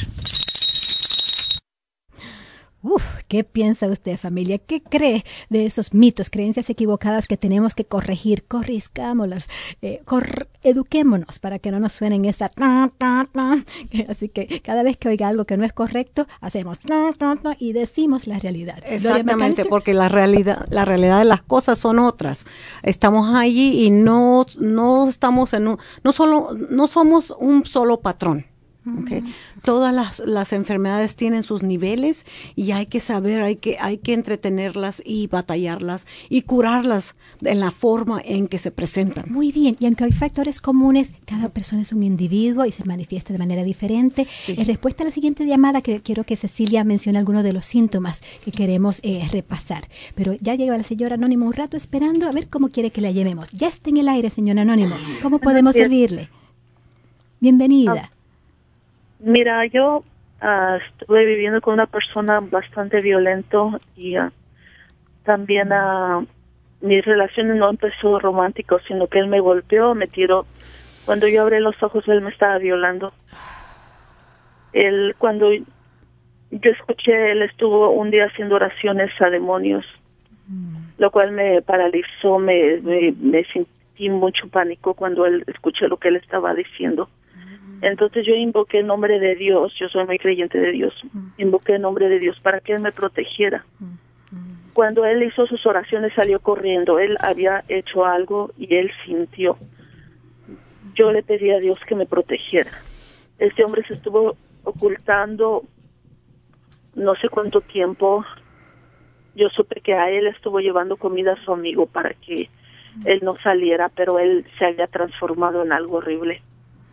¿Qué piensa usted, familia? ¿Qué cree de esos mitos, creencias equivocadas que tenemos que corregir? Corriscámoslas, eduquémonos para que no nos suenen esa Así que cada vez que oiga algo que no es correcto, hacemos y decimos la realidad. Exactamente, porque la realidad de las cosas son otras. Estamos allí y no estamos no somos un solo patrón. Okay. Todas las enfermedades tienen sus niveles y hay que saber, hay que entretenerlas y batallarlas y curarlas en la forma en que se presentan. Muy bien, y aunque hay factores comunes, cada persona es un individuo y se manifiesta de manera diferente. Sí. En respuesta a la siguiente llamada, que quiero que Cecilia mencione algunos de los síntomas que queremos repasar. Pero ya lleva la señora Anónimo un rato esperando a ver cómo quiere que la llevemos. Ya está en el aire, señor Anónimo. ¿Cómo podemos servirle? Bienvenida. Mira, yo estuve viviendo con una persona bastante violento y también mi relación no empezó romántico, sino que él me golpeó, me tiró. Cuando yo abrí los ojos, él me estaba violando. Cuando yo escuché, él estuvo un día haciendo oraciones a demonios, lo cual me paralizó, me sentí mucho pánico cuando escuché lo que él estaba diciendo. Entonces yo invoqué el nombre de Dios, yo soy muy creyente de Dios, invoqué el nombre de Dios para que Él me protegiera. Cuando él hizo sus oraciones salió corriendo, él había hecho algo y él sintió. Yo le pedí a Dios que me protegiera. Este hombre se estuvo ocultando no sé cuánto tiempo. Yo supe que a él estuvo llevando comida a su amigo para que él no saliera, pero él se había transformado en algo horrible.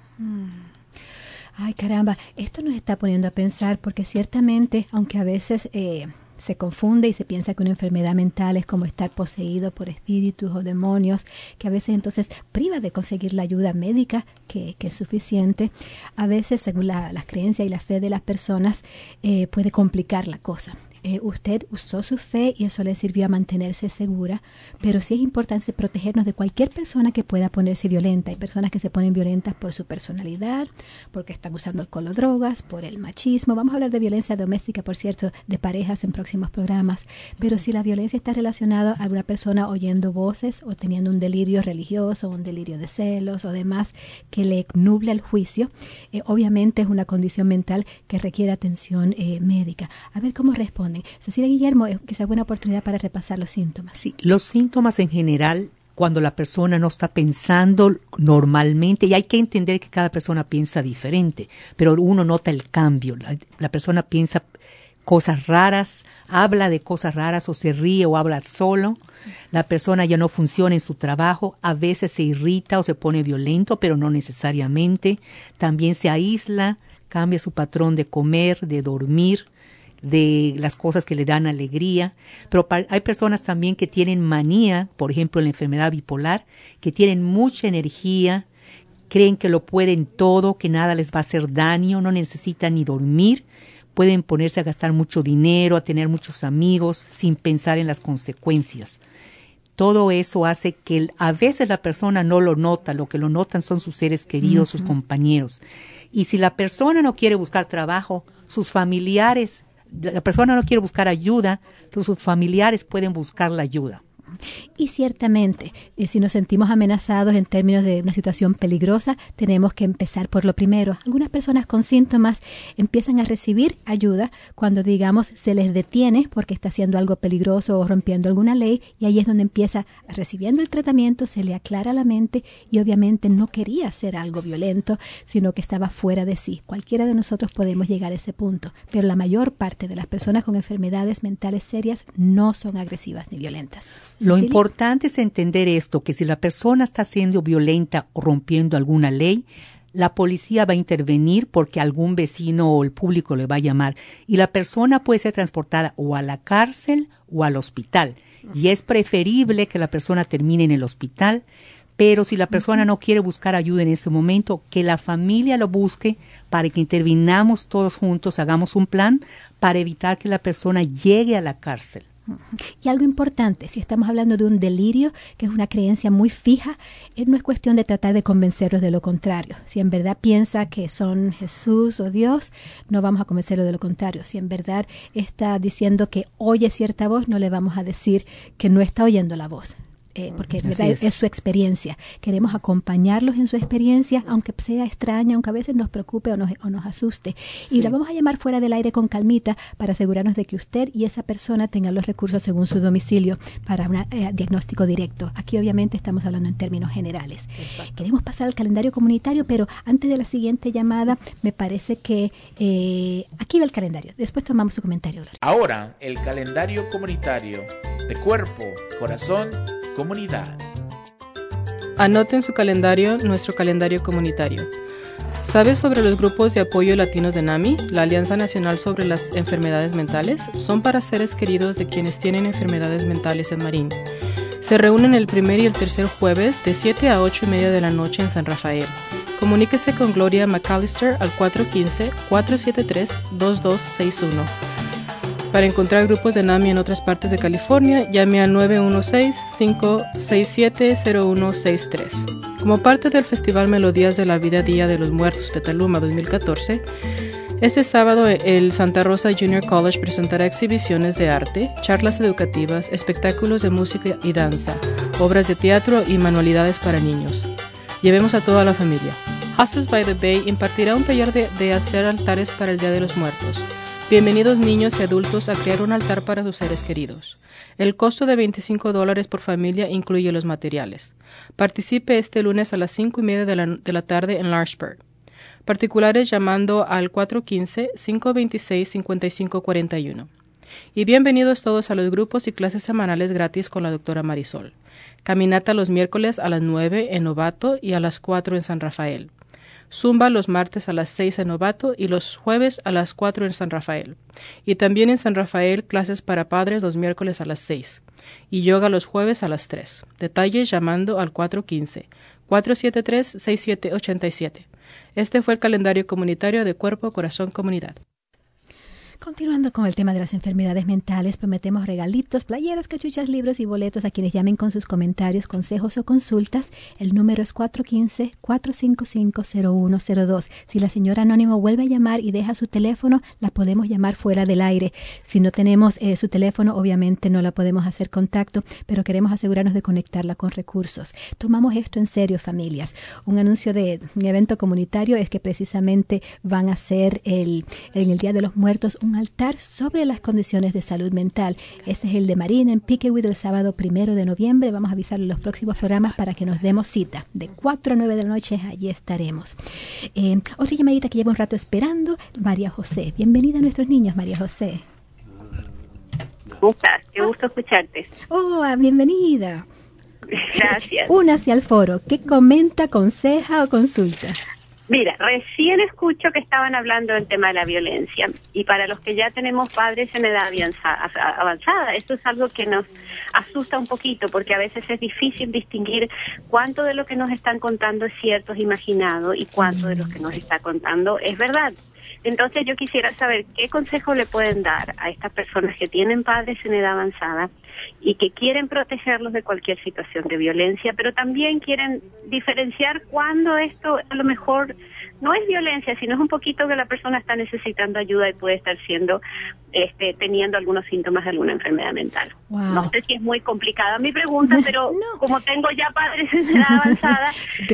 Ay, caramba, esto nos está poniendo a pensar porque ciertamente, aunque a veces se confunde y se piensa que una enfermedad mental es como estar poseído por espíritus o demonios, que a veces entonces priva de conseguir la ayuda médica que es suficiente, a veces según las creencias y la fe de las personas puede complicar la cosa. Usted usó su fe y eso le sirvió a mantenerse segura, pero sí es importante protegernos de cualquier persona que pueda ponerse violenta. Hay personas que se ponen violentas por su personalidad, porque están usando alcohol o drogas, por el machismo. Vamos a hablar de violencia doméstica, por cierto, de parejas en próximos programas, pero si la violencia está relacionada a alguna persona oyendo voces o teniendo un delirio religioso, un delirio de celos o demás que le nubla el juicio, obviamente es una condición mental que requiere atención médica. A ver cómo responde. Cecilia Guillermo, quizá buena oportunidad para repasar los síntomas. Sí, los síntomas en general, cuando la persona no está pensando normalmente, y hay que entender que cada persona piensa diferente, pero uno nota el cambio. La persona piensa cosas raras, habla de cosas raras o se ríe o habla solo. La persona ya no funciona en su trabajo, a veces se irrita o se pone violento, pero no necesariamente. También se aísla, cambia su patrón de comer, de dormir, de las cosas que le dan alegría, pero hay personas también que tienen manía, por ejemplo en la enfermedad bipolar, que tienen mucha energía, creen que lo pueden todo, que nada les va a hacer daño, no necesitan ni dormir, pueden ponerse a gastar mucho dinero, a tener muchos amigos sin pensar en las consecuencias. Todo eso hace que a veces la persona no lo nota, lo que lo notan son sus seres queridos, sus compañeros. Y si la persona no quiere buscar trabajo, sus familiares, la persona no quiere buscar ayuda, pero sus familiares pueden buscar la ayuda. Y ciertamente, si nos sentimos amenazados en términos de una situación peligrosa, tenemos que empezar por lo primero. Algunas personas con síntomas empiezan a recibir ayuda cuando, digamos, se les detiene porque está haciendo algo peligroso o rompiendo alguna ley, y ahí es donde empieza, recibiendo el tratamiento, se le aclara la mente y obviamente no quería hacer algo violento, sino que estaba fuera de sí. Cualquiera de nosotros podemos llegar a ese punto, pero la mayor parte de las personas con enfermedades mentales serias no son agresivas ni violentas. Lo importante es entender esto, que si la persona está siendo violenta o rompiendo alguna ley, la policía va a intervenir porque algún vecino o el público le va a llamar y la persona puede ser transportada o a la cárcel o al hospital. Y es preferible que la persona termine en el hospital, pero si la persona no quiere buscar ayuda en ese momento, que la familia lo busque para que intervinamos todos juntos, hagamos un plan para evitar que la persona llegue a la cárcel. Y algo importante, si estamos hablando de un delirio, que es una creencia muy fija, no es cuestión de tratar de convencerlos de lo contrario. Si en verdad piensa que son Jesús o Dios, no vamos a convencerlo de lo contrario. Si en verdad está diciendo que oye cierta voz, no le vamos a decir que no está oyendo la voz. porque es su experiencia. Queremos acompañarlos en su experiencia, aunque sea extraña, aunque a veces nos preocupe o nos asuste. Y la vamos a llamar fuera del aire con calmita para asegurarnos de que usted y esa persona tengan los recursos según su domicilio para un diagnóstico directo. Aquí obviamente estamos hablando en términos generales. Exacto. Queremos pasar al calendario comunitario, pero antes de la siguiente llamada, me parece que aquí va el calendario. Después tomamos su comentario, Gloria. Ahora, el calendario comunitario de Cuerpo, Corazón, Comunidad. Anote en su calendario nuestro calendario comunitario. ¿Sabes sobre los grupos de apoyo latinos de NAMI, la Alianza Nacional sobre las Enfermedades Mentales? Son para seres queridos de quienes tienen enfermedades mentales en Marín. Se reúnen el primer y el tercer jueves de 7 a 8 y media de la noche en San Rafael. Comuníquese con Gloria McAllister al 415-473-2261. Para encontrar grupos de NAMI en otras partes de California, llame al 916-567-0163. Como parte del Festival Melodías de la Vida Día de los Muertos Petaluma 2014, este sábado el Santa Rosa Junior College presentará exhibiciones de arte, charlas educativas, espectáculos de música y danza, obras de teatro y manualidades para niños. Llevemos a toda la familia. Hospice by the Bay impartirá un taller de hacer altares para el Día de los Muertos. Bienvenidos niños y adultos a crear un altar para sus seres queridos. El costo de $25 por familia incluye los materiales. Participe este lunes a las 5:30 de la tarde en Lawrenceburg. Particulares llamando al 415-526-5541. Y bienvenidos todos a los grupos y clases semanales gratis con la doctora Marisol. Caminata los miércoles a las 9 en Novato y a las 4 en San Rafael. Zumba los martes a las 6 en Novato y los jueves a las 4 en San Rafael. Y también en San Rafael clases para padres los miércoles a las 6. Y yoga los jueves a las 3. Detalles llamando al 415-473-6787. Este fue el calendario comunitario de Cuerpo, Corazón, Comunidad. Continuando con el tema de las enfermedades mentales, prometemos regalitos, playeras, cachuchas, libros y boletos a quienes llamen con sus comentarios, consejos o consultas. El número es 415-455-0102. Si la señora Anónimo vuelve a llamar y deja su teléfono, la podemos llamar fuera del aire. Si no tenemos su teléfono, obviamente no la podemos hacer contacto, pero queremos asegurarnos de conectarla con recursos. Tomamos esto en serio, familias. Un anuncio de un evento comunitario es que precisamente van a hacer en el Día de los Muertos un altar sobre las condiciones de salud mental. Ese es el de Marín en Piquewood el sábado 1 de noviembre. Vamos a avisar en los próximos programas para que nos demos cita. De 4 a 9 de la noche allí estaremos. Otra llamadita que llevo un rato esperando, María José. Bienvenida a nuestros niños, María José. ¿Cómo estás? Qué gusto escucharte. Oh, bienvenida. Gracias. Únase al foro. ¿Qué comenta, aconseja o consulta? Mira, recién escucho que estaban hablando del tema de la violencia y para los que ya tenemos padres en edad avanzada, esto es algo que nos asusta un poquito porque a veces es difícil distinguir cuánto de lo que nos están contando es cierto, es imaginado y cuánto de lo que nos está contando es verdad. Entonces yo quisiera saber qué consejo le pueden dar a estas personas que tienen padres en edad avanzada y que quieren protegerlos de cualquier situación de violencia, pero también quieren diferenciar cuándo esto a lo mejor no es violencia, sino es un poquito que la persona está necesitando ayuda y puede estar teniendo algunos síntomas de alguna enfermedad mental. Wow. No sé si es muy complicada mi pregunta, pero como tengo ya padres en edad avanzada,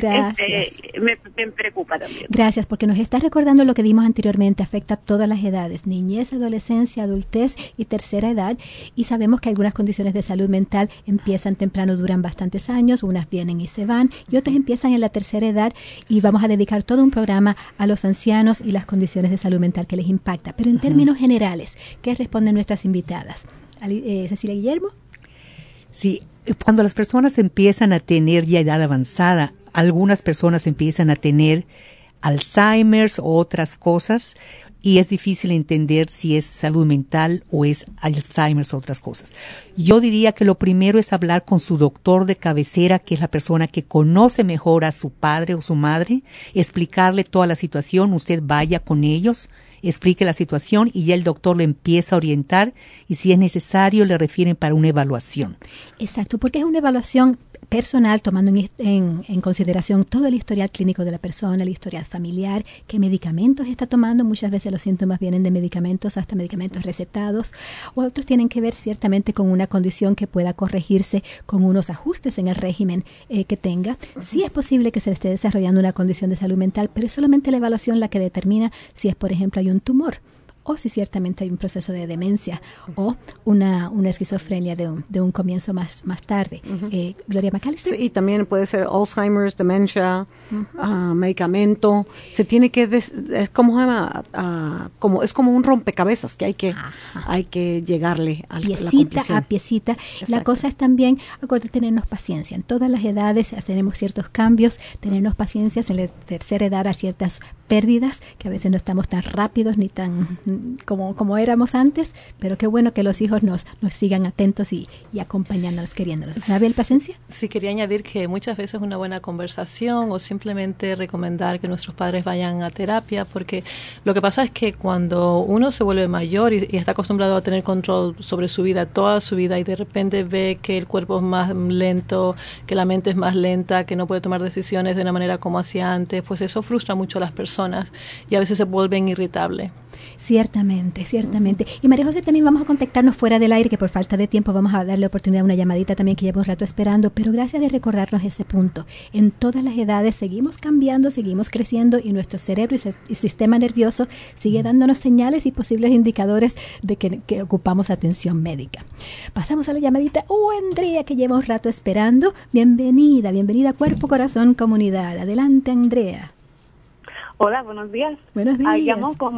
me preocupa también. Gracias, porque nos está recordando lo que dimos anteriormente, afecta a todas las edades, niñez, adolescencia, adultez y tercera edad, y sabemos que algunas condiciones de salud mental empiezan temprano, duran bastantes años, unas vienen y se van, y otras empiezan en la tercera edad, y vamos a dedicar todo un programa a los ancianos y las condiciones de salud mental que les impacta. Pero en términos generales, ¿qué responden nuestras invitadas? Cecilia Guillermo. Sí, cuando las personas empiezan a tener ya edad avanzada, algunas personas empiezan a tener Alzheimer's o otras cosas, y es difícil entender si es salud mental o es Alzheimer's o otras cosas. Yo diría que lo primero es hablar con su doctor de cabecera, que es la persona que conoce mejor a su padre o su madre, explicarle toda la situación, usted vaya con ellos, explique la situación y ya el doctor le empieza a orientar y si es necesario le refieren para una evaluación. Exacto, porque es una evaluación personal, tomando en consideración todo el historial clínico de la persona, el historial familiar, qué medicamentos está tomando. Muchas veces los síntomas vienen de medicamentos, hasta medicamentos recetados, o otros tienen que ver ciertamente con una condición que pueda corregirse con unos ajustes en el régimen que tenga. Sí es posible que se esté desarrollando una condición de salud mental, pero es solamente la evaluación la que determina si es, por ejemplo, hay un tumor, o si ciertamente hay un proceso de demencia o una esquizofrenia de un comienzo más tarde. Gloria McAllister. Sí, y también puede ser Alzheimer's, demencia, medicamento. Se tiene que es como un rompecabezas que hay que llegarle a piecita a piecita. Exacto. La cosa es también, acuérdate, tenernos paciencia. En todas las edades tenemos ciertos cambios, tenernos paciencia. En la tercera edad hay ciertas pérdidas que a veces no estamos tan rápidos ni tan como éramos antes, pero qué bueno que los hijos nos sigan atentos y acompañándonos, queriéndonos. ¿Sabe el paciencia? Sí, quería añadir que muchas veces una buena conversación o simplemente recomendar que nuestros padres vayan a terapia, porque lo que pasa es que cuando uno se vuelve mayor y está acostumbrado a tener control sobre su vida, toda su vida, y de repente ve que el cuerpo es más lento, que la mente es más lenta, que no puede tomar decisiones de una manera como hacía antes, pues eso frustra mucho a las personas y a veces se vuelven irritables. Ciertamente. Y María José, también vamos a contactarnos fuera del aire, que por falta de tiempo vamos a darle oportunidad a una llamadita también que lleva un rato esperando, pero gracias de recordarnos ese punto. En todas las edades seguimos cambiando, seguimos creciendo y nuestro cerebro y sistema nervioso sigue dándonos señales y posibles indicadores de que ocupamos atención médica. Pasamos a la llamadita. Andrea, que lleva un rato esperando. Bienvenida Cuerpo, Corazón, Comunidad. Adelante, Andrea. Hola, buenos días. Buenos días. Llamo con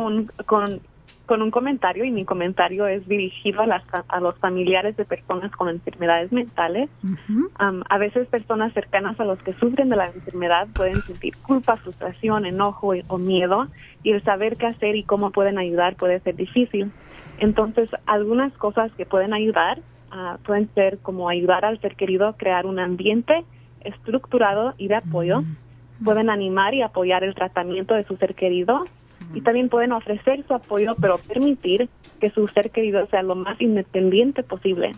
un comentario, y mi comentario es dirigido a los familiares de personas con enfermedades mentales. A veces personas cercanas a los que sufren de la enfermedad pueden sentir culpa, frustración, enojo o miedo, y el saber qué hacer y cómo pueden ayudar puede ser difícil. Entonces, algunas cosas que pueden ayudar pueden ser como ayudar al ser querido a crear un ambiente estructurado y de apoyo. Pueden animar y apoyar el tratamiento de su ser querido, y también pueden ofrecer su apoyo, pero permitir que su ser querido sea lo más independiente posible.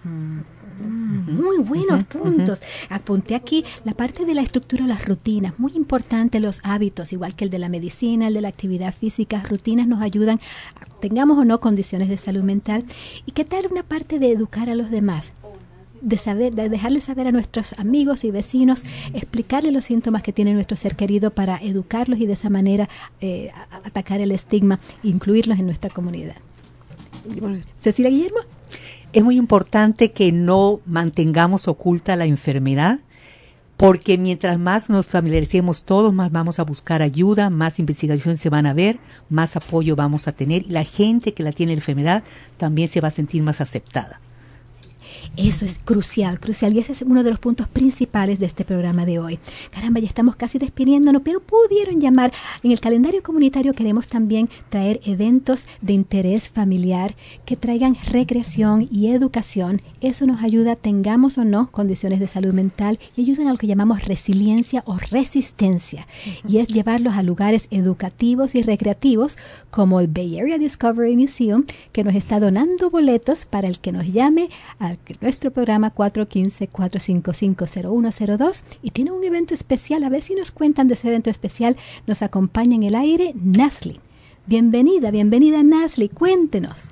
Muy buenos puntos. Apunté aquí la parte de la estructura, las rutinas, muy importante, los hábitos, igual que el de la medicina, el de la actividad física. Rutinas nos ayudan, tengamos o no condiciones de salud mental. ¿Y qué tal una parte de educar a los demás? De dejarles saber a nuestros amigos y vecinos, explicarles los síntomas que tiene nuestro ser querido para educarlos y de esa manera atacar el estigma e incluirlos en nuestra comunidad. Cecilia Guillermo. Es muy importante que no mantengamos oculta la enfermedad, porque mientras más nos familiaricemos todos, más vamos a buscar ayuda, más investigaciones se van a ver, más apoyo vamos a tener, y la gente que la tiene la enfermedad también se va a sentir más aceptada. Eso es crucial, y ese es uno de los puntos principales de este programa de hoy. Caramba, ya estamos casi despidiéndonos, pero pudieron llamar. En el calendario comunitario queremos también traer eventos de interés familiar que traigan recreación y educación. Eso nos ayuda, tengamos o no condiciones de salud mental, y ayudan a lo que llamamos resiliencia o resistencia, y es llevarlos a lugares educativos y recreativos como el Bay Area Discovery Museum, que nos está donando boletos para el que nos llame a nuestro programa 415-455-0102, y tiene un evento especial. A ver si nos cuentan de ese evento especial. Nos acompaña en el aire Nasli. Bienvenida Nasli, cuéntenos.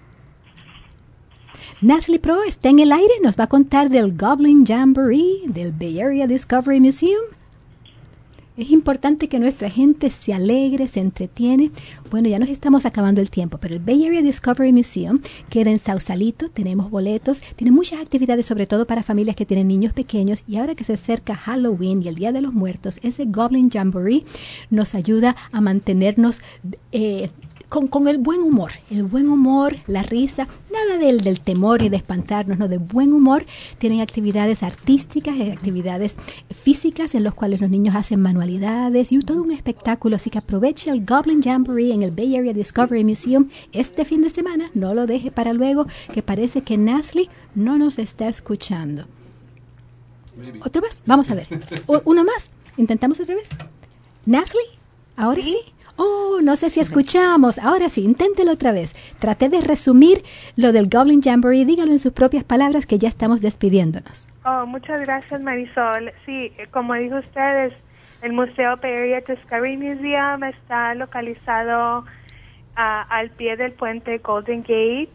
Nasli Pro está en el aire, nos va a contar del Goblin Jamboree del Bay Area Discovery Museum. Es importante que nuestra gente se alegre, se entretiene. Bueno, ya nos estamos acabando el tiempo, pero el Bay Area Discovery Museum queda en Sausalito, tenemos boletos, tiene muchas actividades, sobre todo para familias que tienen niños pequeños, y ahora que se acerca Halloween y el Día de los Muertos, ese Goblin Jamboree nos ayuda a mantenernos con el buen humor, la risa, nada del temor y de espantarnos, no, de buen humor. Tienen actividades artísticas, actividades físicas en los cuales los niños hacen manualidades y todo un espectáculo, así que aproveche el Goblin Jamboree en el Bay Area Discovery Museum este fin de semana, no lo deje para luego, que parece que Nasli no nos está escuchando. ¿Otro más? Vamos a ver. ¿Uno más? ¿Intentamos otra vez? ¿Nasli? ¿Ahora sí? Oh, no sé si escuchamos. Ahora sí, inténtelo otra vez. Traté de resumir lo del Goblin Jamboree. Dígalo en sus propias palabras, que ya estamos despidiéndonos. Muchas gracias, Marisol. Sí, como dijo usted, el Museo Bay Area Discovery Museum está localizado al pie del puente Golden Gate.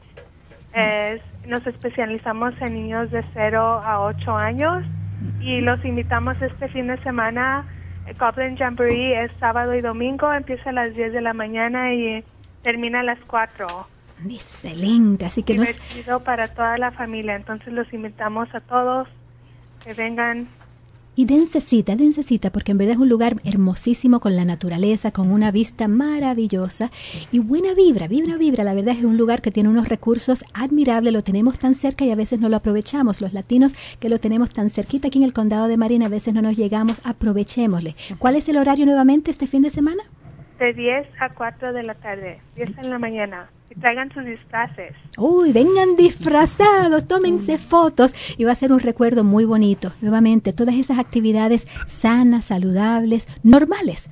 Nos especializamos en niños de 0 a 8 años y los invitamos este fin de semana. El Goblin Jamboree es sábado y domingo, empieza a las 10 de la mañana y termina a las 4. Excelente, así que divertido para toda la familia, entonces los invitamos a todos que vengan. Y dense cita, porque en verdad es un lugar hermosísimo con la naturaleza, con una vista maravillosa y buena vibra, la verdad es un lugar que tiene unos recursos admirables, lo tenemos tan cerca y a veces no lo aprovechamos, los latinos que lo tenemos tan cerquita aquí en el condado de Marin, a veces no nos llegamos, aprovechémosle. ¿Cuál es el horario nuevamente este fin de semana? De 10 a 4 de la tarde, 10 en la mañana. Y traigan sus disfraces. Uy, vengan disfrazados, tómense fotos y va a ser un recuerdo muy bonito. Nuevamente, todas esas actividades sanas, saludables, normales.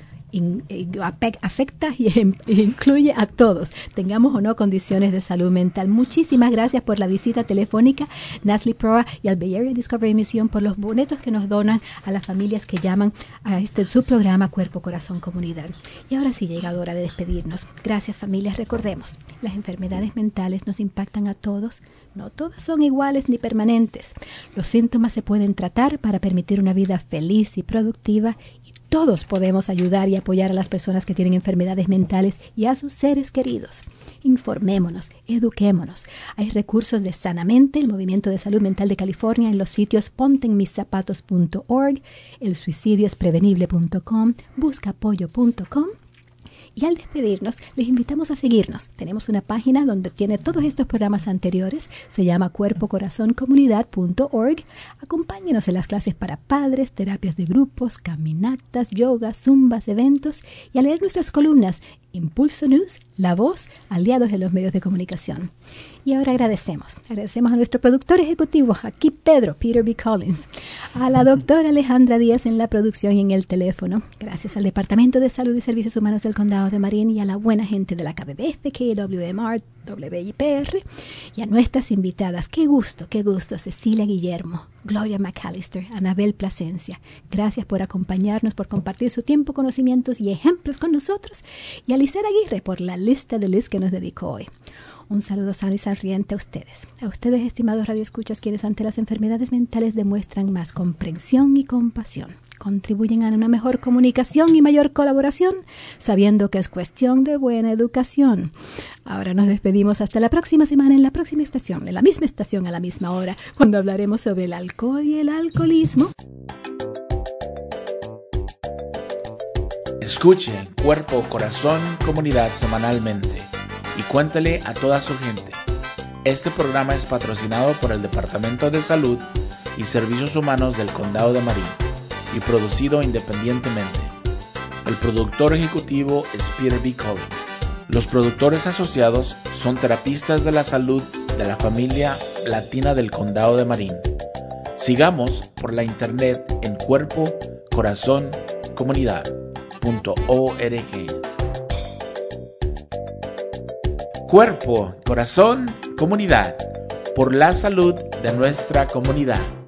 Afecta y incluye a todos, tengamos o no condiciones de salud mental. Muchísimas gracias por la visita telefónica, Nasli Proa y al Bay Area Discovery Museum, por los boletos que nos donan a las familias que llaman a su programa Cuerpo, Corazón, Comunidad. Y ahora sí, llega la hora de despedirnos. Gracias, familias. Recordemos, las enfermedades mentales nos impactan a todos. No todas son iguales ni permanentes. Los síntomas se pueden tratar para permitir una vida feliz y productiva, y todos podemos ayudar y apoyar a las personas que tienen enfermedades mentales y a sus seres queridos. Informémonos, eduquémonos. Hay recursos de Sanamente, el Movimiento de Salud Mental de California, en los sitios pontenmiszapatos.org, elsuicidiosprevenible.com, buscapoyo.com. Y al despedirnos, les invitamos a seguirnos. Tenemos una página donde tiene todos estos programas anteriores. Se llama cuerpocorazoncomunidad.org. Acompáñenos en las clases para padres, terapias de grupos, caminatas, yoga, zumbas, eventos y a leer nuestras columnas Impulso News, La Voz, aliados de los medios de comunicación. Y ahora agradecemos a nuestro productor ejecutivo, aquí Peter B. Collins, a la doctora Alejandra Díaz en la producción y en el teléfono, gracias al Departamento de Salud y Servicios Humanos del Condado de Marin y a la buena gente de la KBBF, KWMR, WIPR, y a nuestras invitadas. Qué gusto, Cecilia Guillermo, Gloria McAllister, Anabel Plasencia. Gracias por acompañarnos, por compartir su tiempo, conocimientos y ejemplos con nosotros, y a Lisette Aguirre por la lista de Liz que nos dedicó hoy. Un saludo sano y sonriente a ustedes, estimados radioescuchas, quienes ante las enfermedades mentales demuestran más comprensión y compasión, contribuyen a una mejor comunicación y mayor colaboración, sabiendo que es cuestión de buena educación. Ahora nos despedimos hasta la próxima semana en la próxima estación, en la misma estación a la misma hora, cuando hablaremos sobre el alcohol y el alcoholismo. Escuche Cuerpo, Corazón, Comunidad semanalmente y cuéntale a toda su gente. Este programa es patrocinado por el Departamento de Salud y Servicios Humanos del Condado de Marin y producido independientemente. El productor ejecutivo es Peter B. Collins. Los productores asociados son terapistas de la salud de la familia latina del Condado de Marin. Sigamos por la internet en Cuerpo, Corazón, Comunidad.org. Cuerpo, Corazón, Comunidad, por la salud de nuestra comunidad.